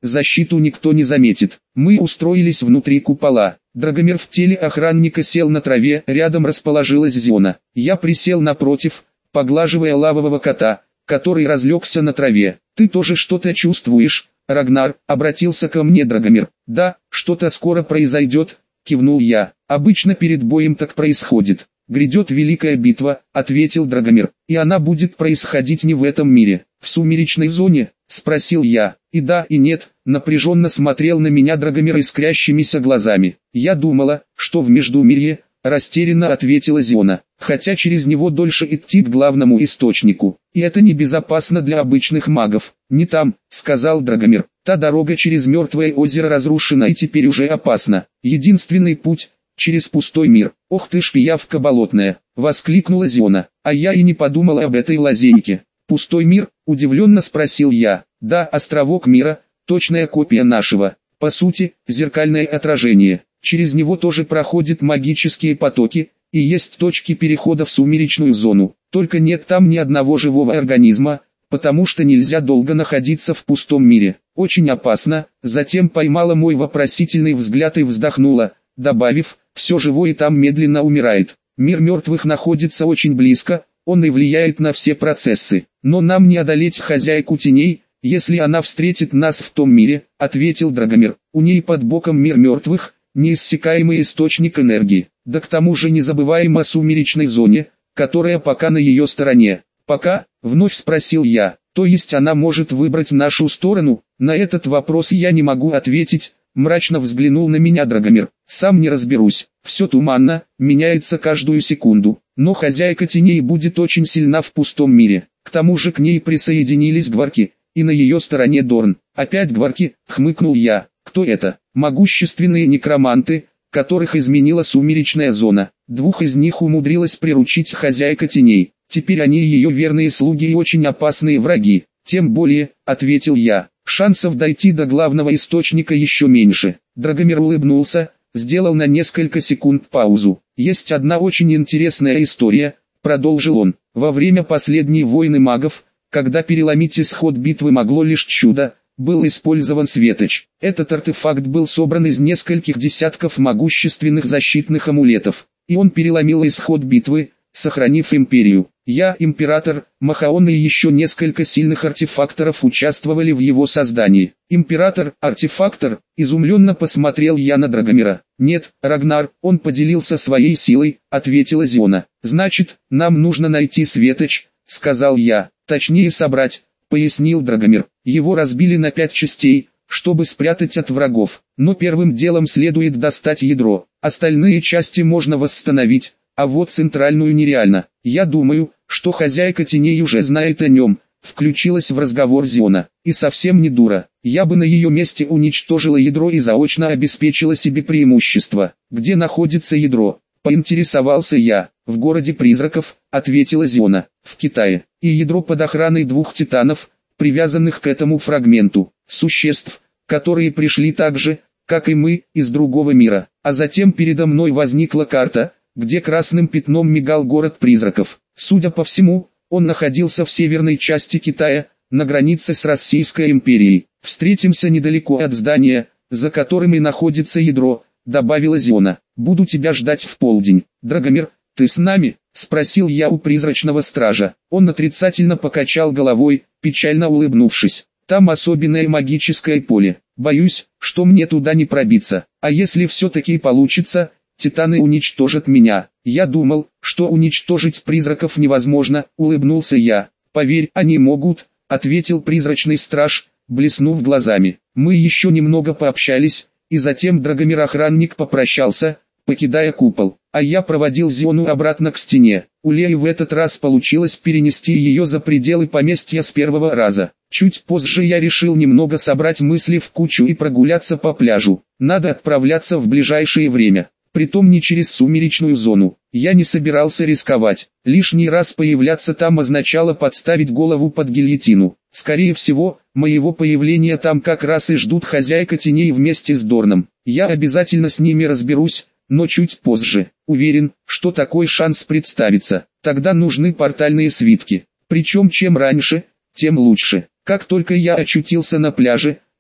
защиту никто не заметит. Мы устроились внутри купола. Драгомир в теле охранника сел на траве, рядом расположилась Зиона. Я присел напротив, поглаживая лавового кота, который разлегся на траве. «Ты тоже что-то чувствуешь, Рагнар?» — обратился ко мне Драгомир. «Да, что-то скоро произойдет», — кивнул я. «Обычно перед боем так происходит. Грядет великая битва», — ответил Драгомир. «И она будет происходить не в этом мире, в сумеречной зоне?» — спросил я. «И да, и нет», — напряженно смотрел на меня Драгомир искрящимися глазами. «Я думала, что в Междумирье», — растерянно ответила Зиона. «Хотя через него дольше идти к главному источнику, и это небезопасно для обычных магов». «Не там», — сказал Драгомир. «Та дорога через мертвое озеро разрушена и теперь уже опасна. Единственный путь — через пустой мир». «Ох ты ж пиявка болотная!» — воскликнула Зиона. «А я и не подумала об этой лазейке». «Пустой мир?» — удивленно спросил я. «Да, островок мира, точная копия нашего. По сути, зеркальное отражение. Через него тоже проходят магические потоки, и есть точки перехода в сумеречную зону. Только нет там ни одного живого организма, потому что нельзя долго находиться в пустом мире. Очень опасно». Затем поймала мой вопросительный взгляд и вздохнула, добавив: «Все живое там медленно умирает. Мир мертвых находится очень близко, он и влияет на все процессы. Но нам не одолеть хозяйку теней, если она встретит нас в том мире», — ответил Драгомир. «У ней под боком мир мертвых, неиссякаемый источник энергии. Да к тому же не забываем о сумеречной зоне, которая пока на ее стороне». «Пока?» — вновь спросил я. «То есть она может выбрать нашу сторону?» «На этот вопрос я не могу ответить», — мрачно взглянул на меня Драгомир. «Сам не разберусь. Все туманно, меняется каждую секунду. Но хозяйка теней будет очень сильна в пустом мире. К тому же к ней присоединились гварки, и на ее стороне Дорн». «Опять гварки?» — хмыкнул я. «Кто это?» «Могущественные некроманты, которых изменила сумеречная зона. Двух из них умудрилась приручить хозяйка теней. Теперь они ее верные слуги и очень опасные враги». «Тем более», — ответил я, — «шансов дойти до главного источника еще меньше». Драгомир улыбнулся, сделал на несколько секунд паузу. «Есть одна очень интересная история», — продолжил он. «Во время последней войны магов, когда переломить исход битвы могло лишь чудо, был использован светоч. Этот артефакт был собран из нескольких десятков могущественных защитных амулетов, и он переломил исход битвы, сохранив империю. Я, император, Махаон и еще несколько сильных артефакторов участвовали в его создании». «Император, артефактор?» — изумленно посмотрел я на Драгомира. «Нет, Рагнар, он поделился своей силой», — ответила Зиона. «Значит, нам нужно найти светоч», — сказал я. «Точнее собрать», — пояснил Драгомир. «Его разбили на пять частей, чтобы спрятать от врагов. Но первым делом следует достать ядро. Остальные части можно восстановить, а вот центральную нереально. Я думаю, что хозяйка теней уже знает о нем», — включилась в разговор Зиона. «И совсем не дура. Я бы на ее месте уничтожила ядро и заочно обеспечила себе преимущество». «Где находится ядро?» — поинтересовался я. «В городе призраков», — ответила Зиона. «В Китае. И ядро под охраной двух титанов, привязанных к этому фрагменту. Существ, которые пришли так же, как и мы, из другого мира». А затем передо мной возникла карта, где красным пятном мигал город призраков. Судя по всему, он находился в северной части Китая, на границе с Российской империей. «Встретимся недалеко от здания, за которым и находится ядро», — добавила Зиона. «Буду тебя ждать в полдень». «Драгомир, ты с нами?» — спросил я у призрачного стража. Он отрицательно покачал головой, печально улыбнувшись. «Там особенное магическое поле. Боюсь, что мне туда не пробиться. А если все-таки получится, титаны уничтожат меня». «Я думал, что уничтожить призраков невозможно», — улыбнулся я. «Поверь, они могут», — ответил призрачный страж, блеснув глазами. Мы еще немного пообщались, и затем Драгомир-охранник попрощался, покидая купол, а я проводил Зиону обратно к стене. У Леи в этот раз получилось перенести ее за пределы поместья с первого раза. Чуть позже я решил немного собрать мысли в кучу и прогуляться по пляжу. Надо отправляться в ближайшее время. Притом не через сумеречную зону. Я не собирался рисковать. Лишний раз появляться там означало подставить голову под гильотину. Скорее всего, моего появления там как раз и ждут хозяйка теней вместе с Дорном. Я обязательно с ними разберусь, но чуть позже. Уверен, что такой шанс представится. Тогда нужны портальные свитки. Причем чем раньше, тем лучше. Как только я очутился на пляже,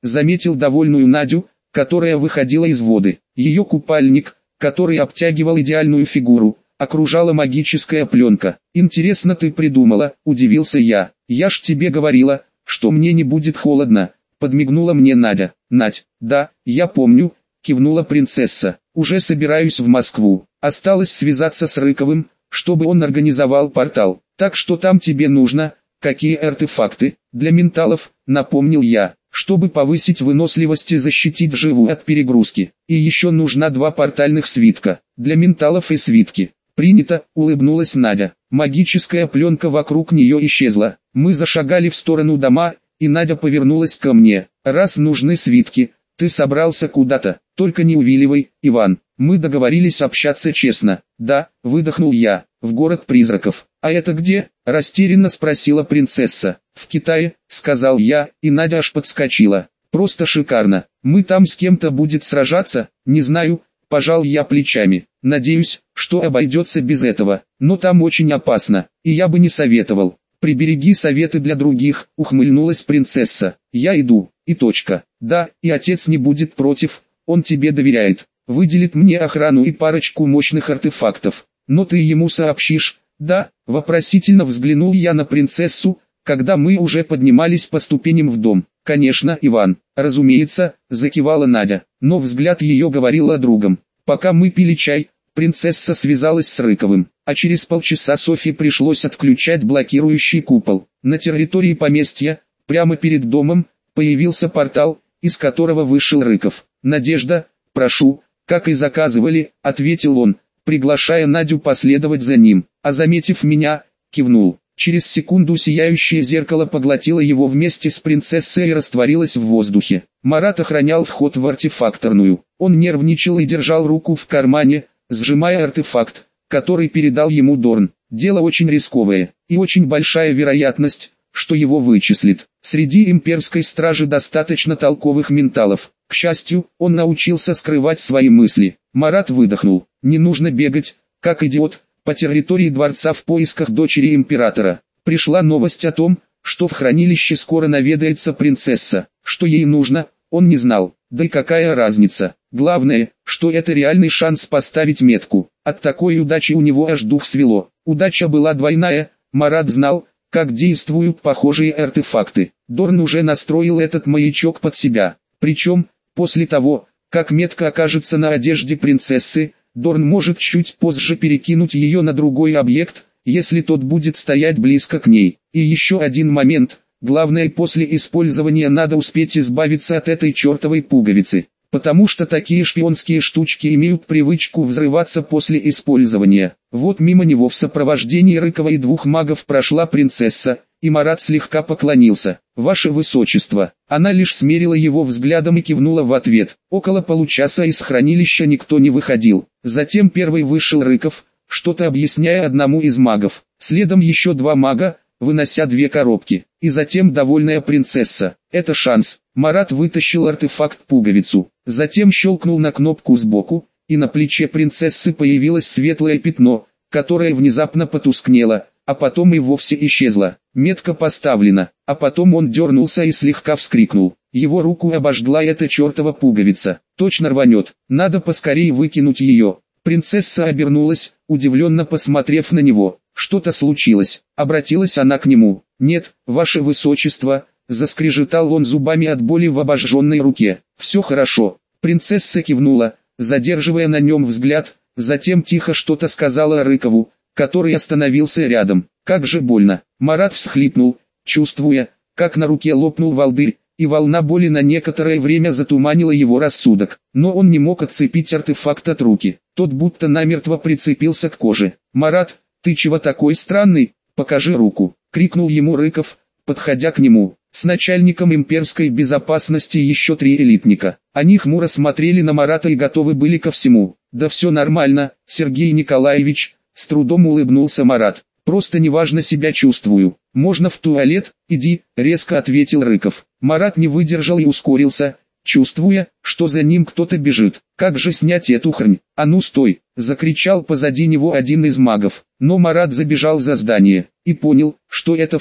заметил довольную Надю, которая выходила из воды. Ее купальник, который обтягивал идеальную фигуру, окружала магическая пленка. «Интересно ты придумала», – удивился я. «Я ж тебе говорила, что мне не будет холодно», – подмигнула мне Надя. «Надь, да, я помню», – кивнула принцесса. «Уже собираюсь в Москву. Осталось связаться с Рыковым, чтобы он организовал портал. Так что там тебе нужно, какие артефакты?» «Для менталов», – напомнил я, «чтобы повысить выносливость и защитить живую от перегрузки. И еще нужна два портальных свитка, для менталов и свитки». «Принято», — улыбнулась Надя. Магическая пленка вокруг нее исчезла. Мы зашагали в сторону дома, и Надя повернулась ко мне. «Раз нужны свитки, ты собрался куда-то, только не увиливай, Иван. Мы договорились общаться честно». «Да», — выдохнул я, — «в город призраков». «А это где?» — растерянно спросила принцесса. «В Китае», — сказал я, и Надя аж подскочила. «Просто шикарно. Мы там с кем-то будет сражаться?» «Не знаю», — пожал я плечами. «Надеюсь, что обойдется без этого, но там очень опасно, и я бы не советовал». «Прибереги советы для других», — ухмыльнулась принцесса. «Я иду, и точка. Да, и отец не будет против, он тебе доверяет. Выделит мне охрану и парочку мощных артефактов. Но ты ему сообщишь?» «Да», — вопросительно взглянул я на принцессу, когда мы уже поднимались по ступеням в дом. «Конечно, Иван, разумеется», — закивала Надя, но взгляд ее говорил о другом. Пока мы пили чай, принцесса связалась с Рыковым, а через полчаса Софье пришлось отключать блокирующий купол. На территории поместья, прямо перед домом, появился портал, из которого вышел Рыков. «Надежда, прошу», как и заказывали, ответил он, приглашая Надю последовать за ним, а заметив меня, кивнул. Через секунду сияющее зеркало поглотило его вместе с принцессой и растворилось в воздухе. Марат охранял вход в артефакторную. Он нервничал и держал руку в кармане, сжимая артефакт, который передал ему Дорн. Дело очень рисковое, и очень большая вероятность, что его вычислит. Среди имперской стражи достаточно толковых менталов. К счастью, он научился скрывать свои мысли. Марат выдохнул. Не нужно бегать, как идиот, по территории дворца в поисках дочери императора. Пришла новость о том, что в хранилище скоро наведается принцесса. Что ей нужно, он не знал. Да и какая разница. Главное, что это реальный шанс поставить метку. От такой удачи у него аж дух свело. Удача была двойная. Марат знал, как действуют похожие артефакты. Дорн уже настроил этот маячок под себя. Причем, после того, как метка окажется на одежде принцессы, Дорн может чуть позже перекинуть ее на другой объект, если тот будет стоять близко к ней. И еще один момент, главное, после использования надо успеть избавиться от этой чертовой пуговицы, потому что такие шпионские штучки имеют привычку взрываться после использования. Вот мимо него в сопровождении Рыкова и двух магов прошла принцесса, и Марат слегка поклонился. «Ваше Высочество». Она лишь смерила его взглядом и кивнула в ответ. Около получаса из хранилища никто не выходил. Затем первый вышел Рыков, что-то объясняя одному из магов. Следом еще два мага, вынося две коробки. И затем довольная принцесса. «Это шанс». Марат вытащил артефакт-пуговицу. Затем щелкнул на кнопку сбоку, и на плече принцессы появилось светлое пятно, которое внезапно потускнело, а потом и вовсе исчезло. Метка поставлена, а потом он дернулся и слегка вскрикнул. Его руку обожгла эта чертова пуговица. Точно рванет, надо поскорее выкинуть ее. Принцесса обернулась, удивленно посмотрев на него. Что-то случилось, обратилась она к нему. «Нет, ваше высочество», заскрежетал он зубами от боли в обожженной руке. «Все хорошо». Принцесса кивнула, задерживая на нем взгляд, затем тихо что-то сказала Рыкову, который остановился рядом. «Как же больно!» Марат всхлипнул, чувствуя, как на руке лопнул волдырь, и волна боли на некоторое время затуманила его рассудок. Но он не мог отцепить артефакт от руки. Тот будто намертво прицепился к коже. «Марат, ты чего такой странный? Покажи руку!» — крикнул ему Рыков, подходя к нему. С начальником имперской безопасности еще три элитника. Они хмуро смотрели на Марата и готовы были ко всему. «Да все нормально, Сергей Николаевич», — с трудом улыбнулся Марат. «Просто неважно себя чувствую. Можно в туалет? Иди», — резко ответил Рыков. Марат не выдержал и ускорился, чувствуя, что за ним кто-то бежит. «Как же снять эту хрень? А ну стой!» — закричал позади него один из магов. Но Марат забежал за здание и понял, что это все.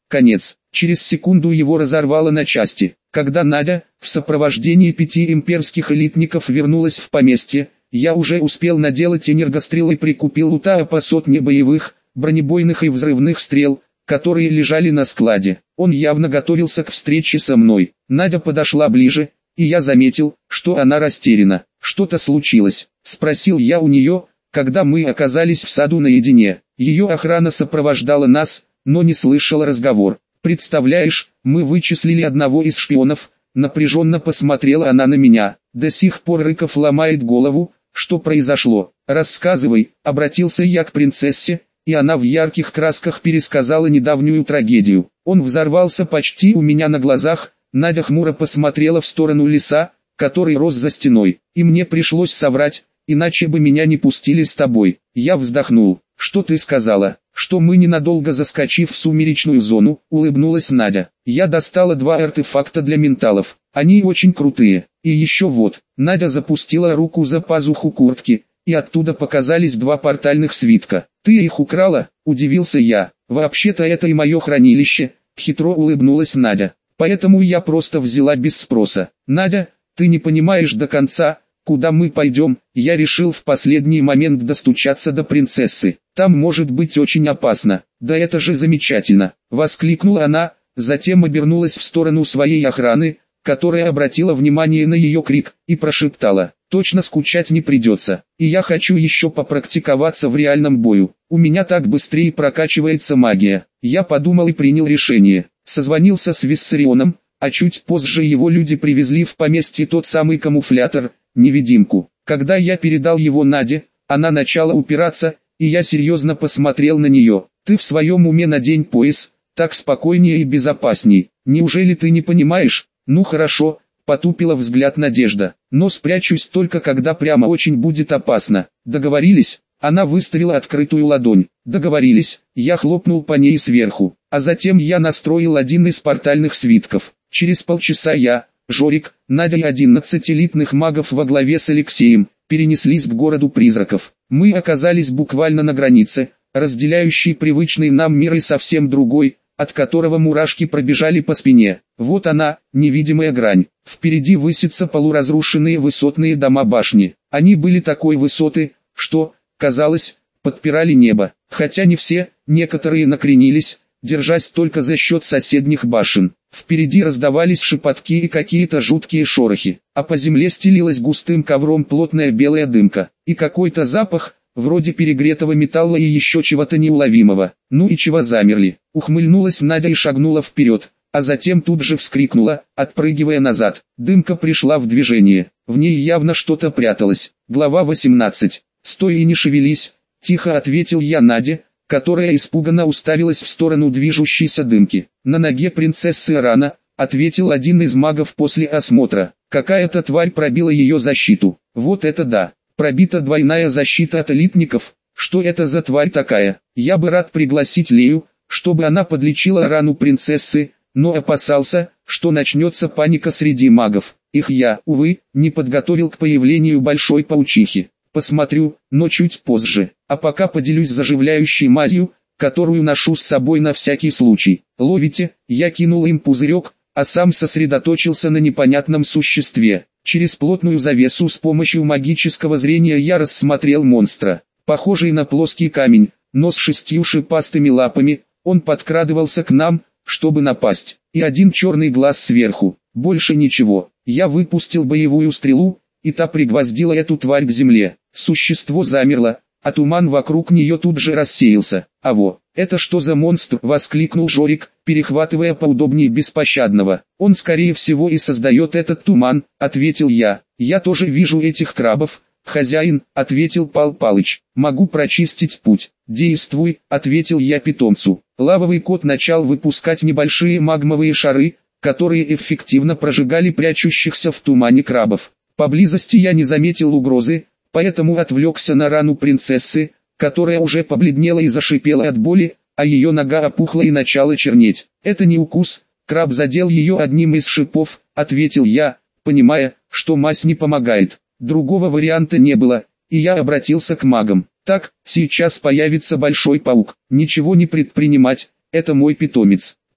Конец. Через секунду его разорвало на части. Когда Надя, в сопровождении пяти имперских элитников, вернулась в поместье, я уже успел наделать энергострел и прикупил у Таа по сотне боевых, бронебойных и взрывных стрел, которые лежали на складе. Он явно готовился к встрече со мной. Надя подошла ближе, и я заметил, что она растеряна. «Что-то случилось?» – спросил я у нее, когда мы оказались в саду наедине. Ее охрана сопровождала нас, но не слышала разговор. «Представляешь, мы вычислили одного из шпионов», — напряженно посмотрела она на меня. «До сих пор Рыков ломает голову, что произошло. Рассказывай», — обратился я к принцессе, и она в ярких красках пересказала недавнюю трагедию. Он взорвался почти у меня на глазах. Надя хмуро посмотрела в сторону леса, который рос за стеной, и мне пришлось соврать, иначе бы меня не пустили с тобой. Я вздохнул. «Что ты сказала?» «Что мы ненадолго заскочив в сумеречную зону», — улыбнулась Надя. «Я достала два артефакта для менталов. Они очень крутые. И еще вот». Надя запустила руку за пазуху куртки, и оттуда показались два портальных свитка. «Ты их украла?» — удивился я. «Вообще-то это и мое хранилище», — хитро улыбнулась Надя. «Поэтому я просто взяла без спроса». «Надя, ты не понимаешь до конца, куда мы пойдем?» Я решил в последний момент достучаться до принцессы. «Там может быть очень опасно». «Да это же замечательно!» — воскликнула она, затем обернулась в сторону своей охраны, которая обратила внимание на ее крик, и прошептала: «Точно скучать не придется, и я хочу еще попрактиковаться в реальном бою. У меня так быстрее прокачивается магия». Я подумал и принял решение. Созвонился с Виссарионом, а чуть позже его люди привезли в поместье тот самый камуфлятор, невидимку. Когда я передал его Наде, она начала упираться, и я серьезно посмотрел на нее. «Ты в своем уме? Надень пояс, так спокойнее и безопасней. Неужели ты не понимаешь?» «Ну хорошо», — потупила взгляд Надежда, «но спрячусь только когда прямо очень будет опасно. Договорились?» Она выставила открытую ладонь. «Договорились». Я хлопнул по ней сверху, а затем я настроил один из портальных свитков. Через полчаса я, Жорик, Надя и одиннадцать элитных магов во главе с Алексеем перенеслись к городу призраков. Мы оказались буквально на границе, разделяющей привычный нам мир и совсем другой, от которого мурашки пробежали по спине. Вот она, невидимая грань. Впереди высятся полуразрушенные высотные дома-башни. Они были такой высоты, что, казалось, подпирали небо. Хотя не все, некоторые накренились, держась только за счет соседних башен. Впереди раздавались шепотки и какие-то жуткие шорохи, а по земле стелилась густым ковром плотная белая дымка, и какой-то запах, вроде перегретого металла и еще чего-то неуловимого. «Ну и чего замерли?» — ухмыльнулась Надя и шагнула вперед, а затем тут же вскрикнула, отпрыгивая назад. Дымка пришла в движение, в ней явно что-то пряталось. Глава восемнадцать. «Стой и не шевелись», — тихо ответил я Наде, которая испуганно уставилась в сторону движущейся дымки. «На ноге принцессы рана», — ответил один из магов после осмотра. «Какая-то тварь пробила ее защиту». «Вот это да! Пробита двойная защита от элитников. Что это за тварь такая? Я бы рад пригласить Лею, чтобы она подлечила рану принцессы, но опасался, что начнется паника среди магов. Их я, увы, не подготовил к появлению большой паучихи. Посмотрю, но чуть позже. А пока поделюсь заживляющей мазью, которую ношу с собой на всякий случай. Ловите?» Я кинул им пузырек, а сам сосредоточился на непонятном существе. Через плотную завесу с помощью магического зрения я рассмотрел монстра. Похожий на плоский камень, но с шестью шипастыми лапами, он подкрадывался к нам, чтобы напасть. И один черный глаз сверху. Больше ничего. Я выпустил боевую стрелу, и та пригвоздила эту тварь к земле. Существо замерло, а туман вокруг нее тут же рассеялся. «А во, это что за монстр?» — воскликнул Жорик, перехватывая поудобнее беспощадного. «Он скорее всего и создает этот туман», — ответил я. «Я тоже вижу этих крабов, хозяин», — ответил Пал Палыч. «Могу прочистить путь». «Действуй», — ответил я питомцу. Лавовый кот начал выпускать небольшие магмовые шары, которые эффективно прожигали прячущихся в тумане крабов. Поблизости я не заметил угрозы, поэтому отвлекся на рану принцессы, которая уже побледнела и зашипела от боли, а ее нога опухла и начала чернеть. «Это не укус, краб задел ее одним из шипов», — ответил я, понимая, что мазь не помогает. Другого варианта не было, и я обратился к магам. «Так, сейчас появится большой паук, ничего не предпринимать, это мой питомец».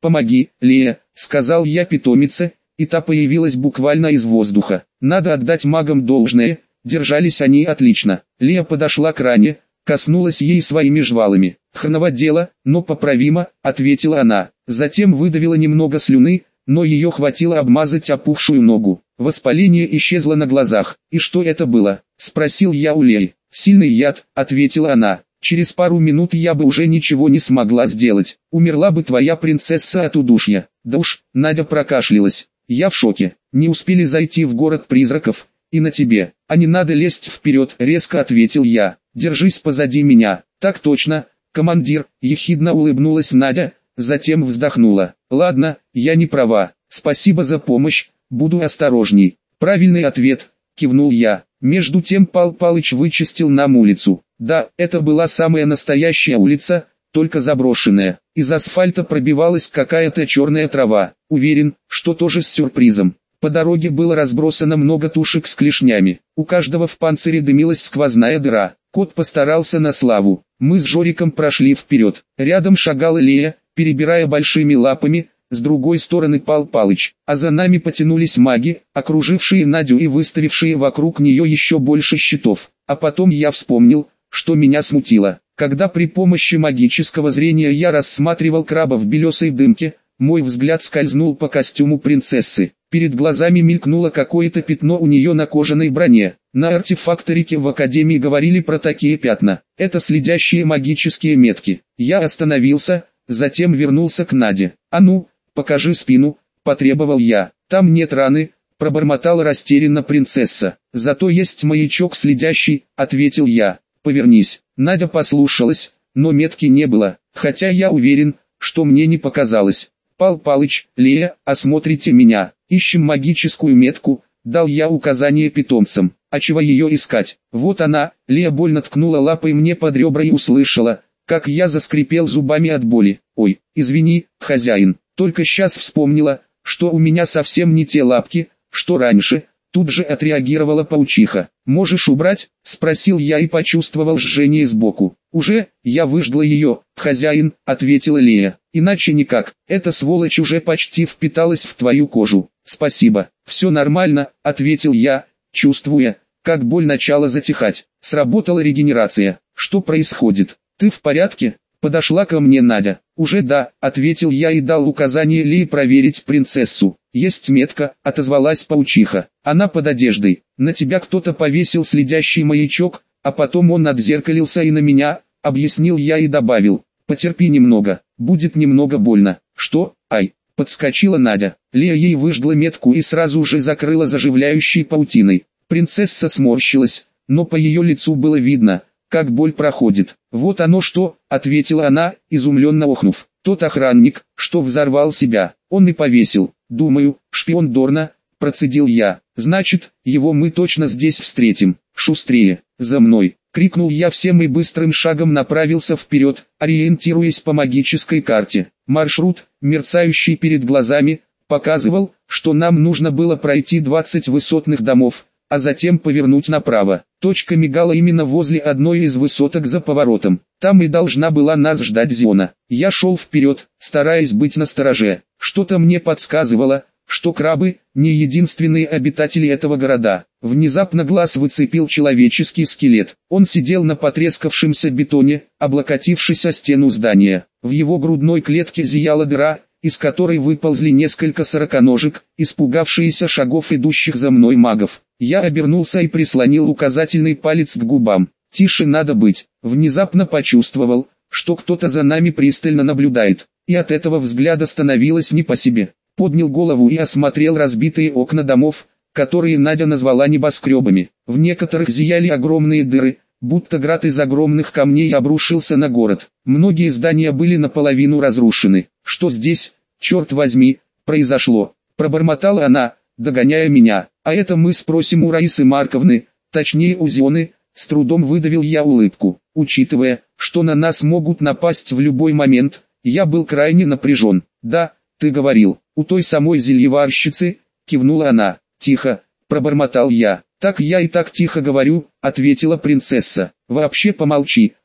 «Помоги, Лея», — сказал я питомице, и та появилась буквально из воздуха. Надо отдать магам должное, держались они отлично. Лея подошла к ране, коснулась ей своими жвалами. «Хреново дело, но поправимо», — ответила она. Затем выдавила немного слюны, но ее хватило обмазать опухшую ногу. Воспаление исчезло на глазах. «И что это было?» — спросил я у Леи. «Сильный яд», — ответила она. «Через пару минут я бы уже ничего не смогла сделать. Умерла бы твоя принцесса от удушья». «Да уж», — Надя прокашлялась. «Я в шоке. Не успели зайти в город призраков, и на тебе. А не надо лезть вперед», — резко ответил я. «Держись позади меня». «Так точно, командир», — ехидно улыбнулась Надя, затем вздохнула. «Ладно, я не права. Спасибо за помощь, буду осторожней». «Правильный ответ», — кивнул я. Между тем Пал Палыч вычистил нам улицу. Да, это была самая настоящая улица, только заброшенная. Из асфальта пробивалась какая-то черная трава. Уверен, что тоже с сюрпризом. По дороге было разбросано много тушек с клешнями. У каждого в панцире дымилась сквозная дыра. Кот постарался на славу. Мы с Жориком прошли вперед. Рядом шагала Лея, перебирая большими лапами, с другой стороны Пал Палыч. А за нами потянулись маги, окружившие Надю и выставившие вокруг нее еще больше щитов. А потом я вспомнил, что меня смутило. Когда при помощи магического зрения я рассматривал краба в белесой дымке, мой взгляд скользнул по костюму принцессы. Перед глазами мелькнуло какое-то пятно у нее на кожаной броне. На артефакторике в академии говорили про такие пятна. Это следящие магические метки. Я остановился, затем вернулся к Наде. «А ну, покажи спину», — потребовал я. «Там нет раны», — пробормотала растерянно принцесса. «Зато есть маячок следящий», — ответил я. «Повернись». Надя послушалась, но метки не было, хотя я уверен, что мне не показалось. «Пал Палыч, Лея, осмотрите меня, ищем магическую метку», — дал я указание питомцам. «А чего ее искать?» «Вот она». Лея больно ткнула лапой мне под ребра и услышала, как я заскрипел зубами от боли. «Ой, извини, хозяин, только сейчас вспомнила, что у меня совсем не те лапки, что раньше». Тут же отреагировала паучиха. «Можешь убрать?» — спросил я и почувствовал жжение сбоку. «Уже, я выжгла ее, хозяин», — ответила Лея. «Иначе никак, эта сволочь уже почти впиталась в твою кожу». «Спасибо, все нормально», — ответил я, чувствуя, как боль начала затихать. Сработала регенерация. «Что происходит? Ты в порядке?» Подошла ко мне Надя. «Уже да», — ответил я и дал указание Лее проверить принцессу. «Есть метка», — отозвалась паучиха. «Она под одеждой. На тебя кто-то повесил следящий маячок, а потом он отзеркалился и на меня», — объяснил я и добавил. «Потерпи немного, будет немного больно». «Что? Ай!» — подскочила Надя. Лея ей выжгла метку и сразу же закрыла заживляющей паутиной. Принцесса сморщилась, но по ее лицу было видно, как боль проходит. «Вот оно что», — ответила она, изумленно охнув. «Тот охранник, что взорвал себя, он и повесил. Думаю, шпион Дорна», — процедил я. «Значит, его мы точно здесь встретим. Шустрее, за мной!» — крикнул я всем и быстрым шагом направился вперед, ориентируясь по магической карте. Маршрут, мерцающий перед глазами, показывал, что нам нужно было пройти двадцать высотных домов, а затем повернуть направо. Точка мигала именно возле одной из высоток за поворотом. Там и должна была нас ждать Зиона. Я шел вперед, стараясь быть настороже. Что-то мне подсказывало, что крабы – не единственные обитатели этого города. Внезапно глаз выцепил человеческий скелет. Он сидел на потрескавшемся бетоне, облокотившись о стену здания. В его грудной клетке зияла дыра, из которой выползли несколько сороконожек, испугавшиеся шагов идущих за мной магов. Я обернулся и прислонил указательный палец к губам. «Тише надо быть». Внезапно почувствовал, что кто-то за нами пристально наблюдает, и от этого взгляда становилось не по себе. Поднял голову и осмотрел разбитые окна домов, которые Надя назвала небоскребами. В некоторых зияли огромные дыры, будто град из огромных камней обрушился на город. Многие здания были наполовину разрушены. «Что здесь, черт возьми, произошло?» — пробормотала она, догоняя меня. «А это мы спросим у Раисы Марковны, точнее у Зионы», — с трудом выдавил я улыбку. Учитывая, что на нас могут напасть в любой момент, я был крайне напряжен. «Да, ты говорил, у той самой зельеварщицы», — кивнула она. «Тихо», — пробормотал я. «Так я и так тихо говорю», — ответила принцесса. «Вообще помолчи»,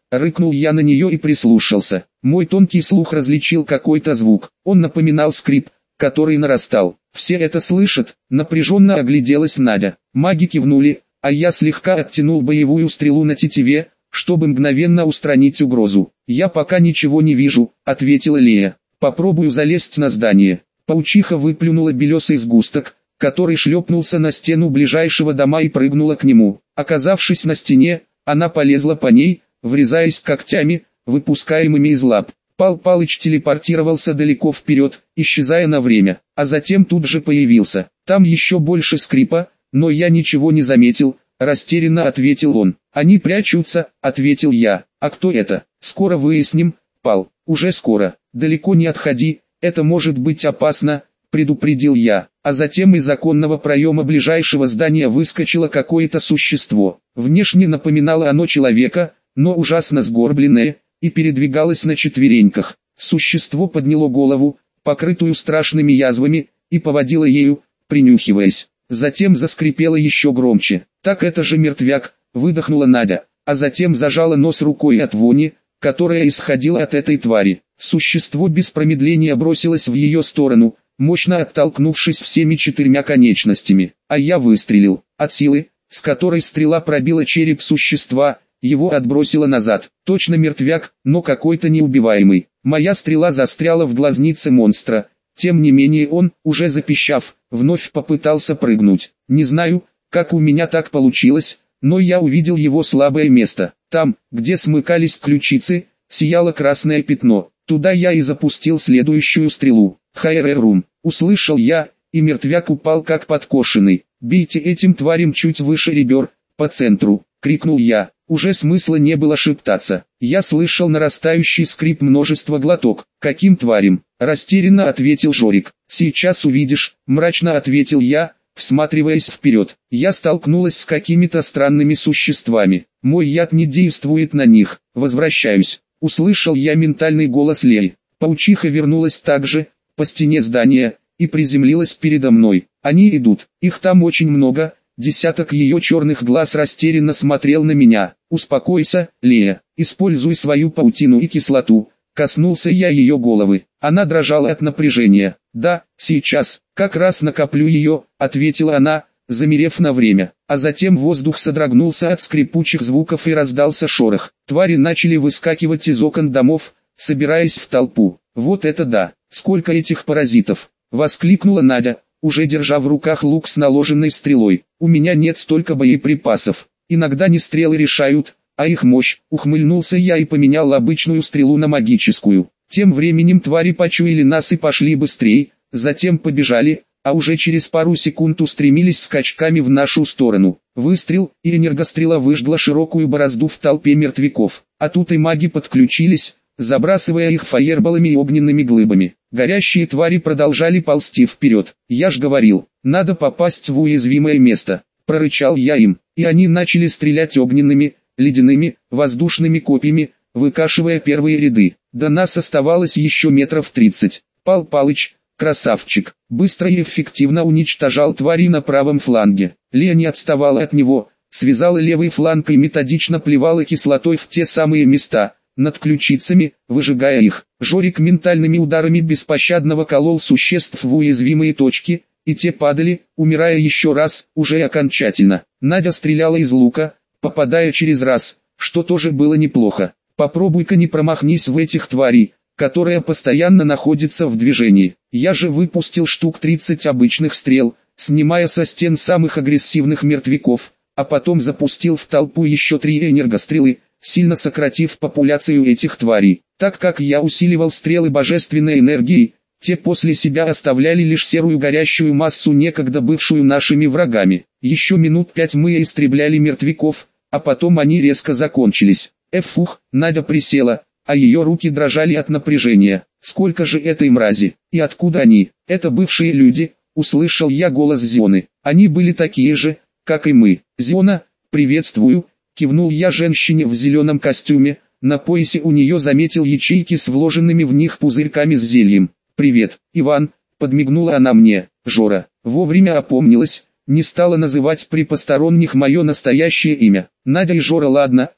Рыкнул я на нее и прислушался. Мой тонкий слух различил какой-то звук. Он напоминал скрип, который нарастал. Все это слышат? Напряженно огляделась Надя. Маги кивнули, а я слегка оттянул боевую стрелу на тетиве, чтобы мгновенно устранить угрозу. «Я пока ничего не вижу», — ответила Лея. «Попробую залезть на здание». Паучиха выплюнула белесый сгусток, который шлепнулся на стену ближайшего дома и прыгнула к нему. Оказавшись на стене, она полезла по ней, врезаясь когтями, выпускаемыми из лап. Пал Палыч телепортировался далеко вперед, исчезая на время, а затем тут же появился. Там еще больше скрипа, но я ничего не заметил, растерянно ответил он. «Они прячутся», — ответил я. «А кто это?» «Скоро выясним, Пал, уже скоро. Далеко не отходи, это может быть опасно», — предупредил я. А затем из оконного проема ближайшего здания выскочило какое-то существо. Внешне напоминало оно человека, но ужасно сгорбленное, и передвигалось на четвереньках. Существо подняло голову, покрытую страшными язвами, и поводило ею, принюхиваясь. Затем заскрипело еще громче. «Так это же мертвяк», — выдохнула Надя, а затем зажала нос рукой от вони, которая исходила от этой твари. Существо без промедления бросилось в ее сторону, мощно оттолкнувшись всеми четырьмя конечностями. А я выстрелил. От силы, с которой стрела пробила череп существа, его отбросило назад. Точно мертвяк, но какой-то неубиваемый. Моя стрела застряла в глазнице монстра. Тем не менее он, уже запищав, вновь попытался прыгнуть. Не знаю, как у меня так получилось, но я увидел его слабое место. Там, где смыкались ключицы, сияло красное пятно. Туда я и запустил следующую стрелу. «Хайрерум!» — услышал я, и мертвяк упал как подкошенный. «Бейте этим тварям чуть выше ребер, по центру!» — крикнул я. Уже смысла не было шептаться. Я слышал нарастающий скрип множества глоток. «Каким тварям?» — растерянно ответил Жорик. «Сейчас увидишь», — мрачно ответил я, всматриваясь вперед. Я столкнулась с какими-то странными существами. Мой яд не действует на них. Возвращаюсь. Услышал я ментальный голос Леи. Паучиха вернулась также, по стене здания, и приземлилась передо мной. Они идут. Их там очень много. Десяток ее черных глаз растерянно смотрел на меня. «Успокойся, Лея. Используй свою паутину и кислоту». Коснулся я ее головы. Она дрожала от напряжения. «Да, сейчас, как раз накоплю ее», — ответила она, замерев на время. А затем воздух содрогнулся от скрипучих звуков и раздался шорох. Твари начали выскакивать из окон домов, собираясь в толпу. «Вот это да! Сколько этих паразитов!» — воскликнула Надя, уже держа в руках лук с наложенной стрелой. «У меня нет столько боеприпасов. Иногда не стрелы решают, а их мощь», — ухмыльнулся я и поменял обычную стрелу на магическую. Тем временем твари почуяли нас и пошли быстрее, затем побежали, а уже через пару секунд устремились скачками в нашу сторону. Выстрел, и энергострела выжгла широкую борозду в толпе мертвяков. А тут и маги подключились, забрасывая их фаерболами и огненными глыбами. Горящие твари продолжали ползти вперед. «Я ж говорил, надо попасть в уязвимое место», — прорычал я им, и они начали стрелять огненными, ледяными, воздушными копьями, выкашивая первые ряды. До нас оставалось еще метров тридцать. Пал Палыч, красавчик, быстро и эффективно уничтожал твари на правом фланге. Лея не отставала от него, связала левый фланг и методично плевала кислотой в те самые места, над ключицами, выжигая их. Жорик ментальными ударами беспощадного колол существ в уязвимые точки, и те падали, умирая еще раз, уже окончательно. Надя стреляла из лука, попадая через раз, что тоже было неплохо. Попробуй-ка не промахнись в этих тварей, которые постоянно находятся в движении. Я же выпустил штук тридцать обычных стрел, снимая со стен самых агрессивных мертвяков, а потом запустил в толпу еще три энергострелы, сильно сократив популяцию этих тварей. Так как я усиливал стрелы божественной энергией, те после себя оставляли лишь серую горящую массу, некогда бывшую нашими врагами. Еще минут пять мы истребляли мертвяков, а потом они резко закончились. Эфух, Надя присела, а ее руки дрожали от напряжения. Сколько же этой мрази? И откуда они? Это бывшие люди, услышал я голос Зионы. Они были такие же, как и мы. Зиона, приветствую, кивнул я женщине в зеленом костюме. На поясе у нее заметил ячейки с вложенными в них пузырьками с зельем. «Привет, Иван», — подмигнула она мне. Жора вовремя опомнилась, не стала называть при посторонних мое настоящее имя. Надя и Жора ладно,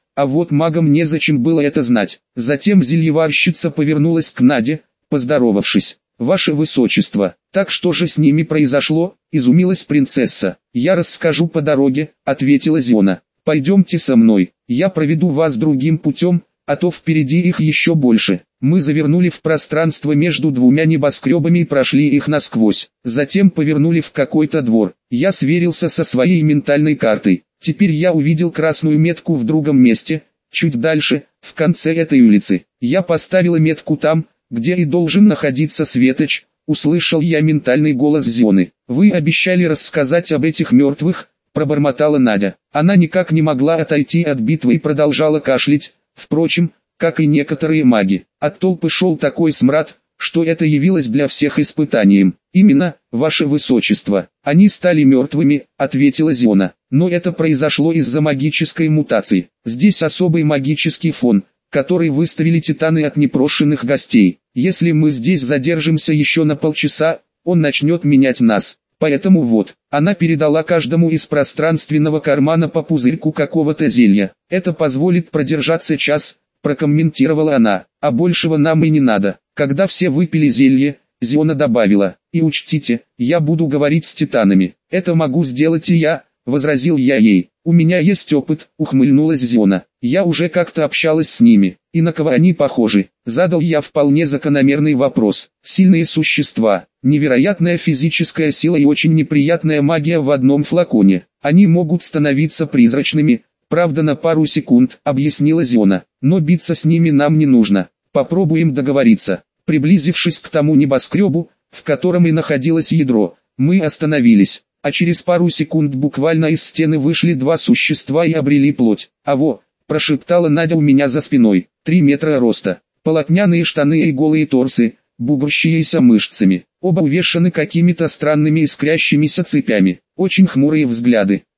а вот магам незачем было это знать. Затем зельеварщица повернулась к Наде, поздоровавшись. «Ваше Высочество, так что же с ними произошло?» – изумилась принцесса. «Я расскажу по дороге», – ответила Зиона. «Пойдемте со мной, я проведу вас другим путем, а то впереди их еще больше». Мы завернули в пространство между двумя небоскребами и прошли их насквозь. Затем повернули в какой-то двор. Я сверился со своей ментальной картой. Теперь я увидел красную метку в другом месте, чуть дальше, в конце этой улицы. Я поставила метку там, где и должен находиться Светоч. Услышал я ментальный голос Зионы. «Вы обещали рассказать об этих мертвых», – пробормотала Надя. Она никак не могла отойти от битвы и продолжала кашлять. Впрочем, как и некоторые маги, от толпы шел такой смрад, что это явилось для всех испытанием. «Именно, ваше высочество, они стали мертвыми», — ответила Зиона. «Но это произошло из-за магической мутации. Здесь особый магический фон, который выставили титаны от непрошенных гостей. Если мы здесь задержимся еще на полчаса, он начнет менять нас. Поэтому вот». Она передала каждому из пространственного кармана по пузырьку какого-то зелья. «Это позволит продержаться час», — прокомментировала она, — «а большего нам и не надо». Когда все выпили зелье, Зиона добавила: «И учтите, я буду говорить с титанами». «Это могу сделать и я», — возразил я ей. «У меня есть опыт», — ухмыльнулась Зиона. «Я уже как-то общалась с ними. И на кого они похожи?» Задал я вполне закономерный вопрос. «Сильные существа, невероятная физическая сила и очень неприятная магия в одном флаконе. Они могут становиться призрачными, правда на пару секунд», — объяснила Зиона. «Но биться с ними нам не нужно. Попробуем договориться». Приблизившись к тому небоскребу, в котором и находилось ядро, мы остановились, а через пару секунд буквально из стены вышли два существа и обрели плоть. «Аво!» – прошептала Надя у меня за спиной. Три метра роста, полотняные штаны и голые торсы, бугрящиеся мышцами. Оба увешаны какими-то странными искрящимися цепями, очень хмурые взгляды.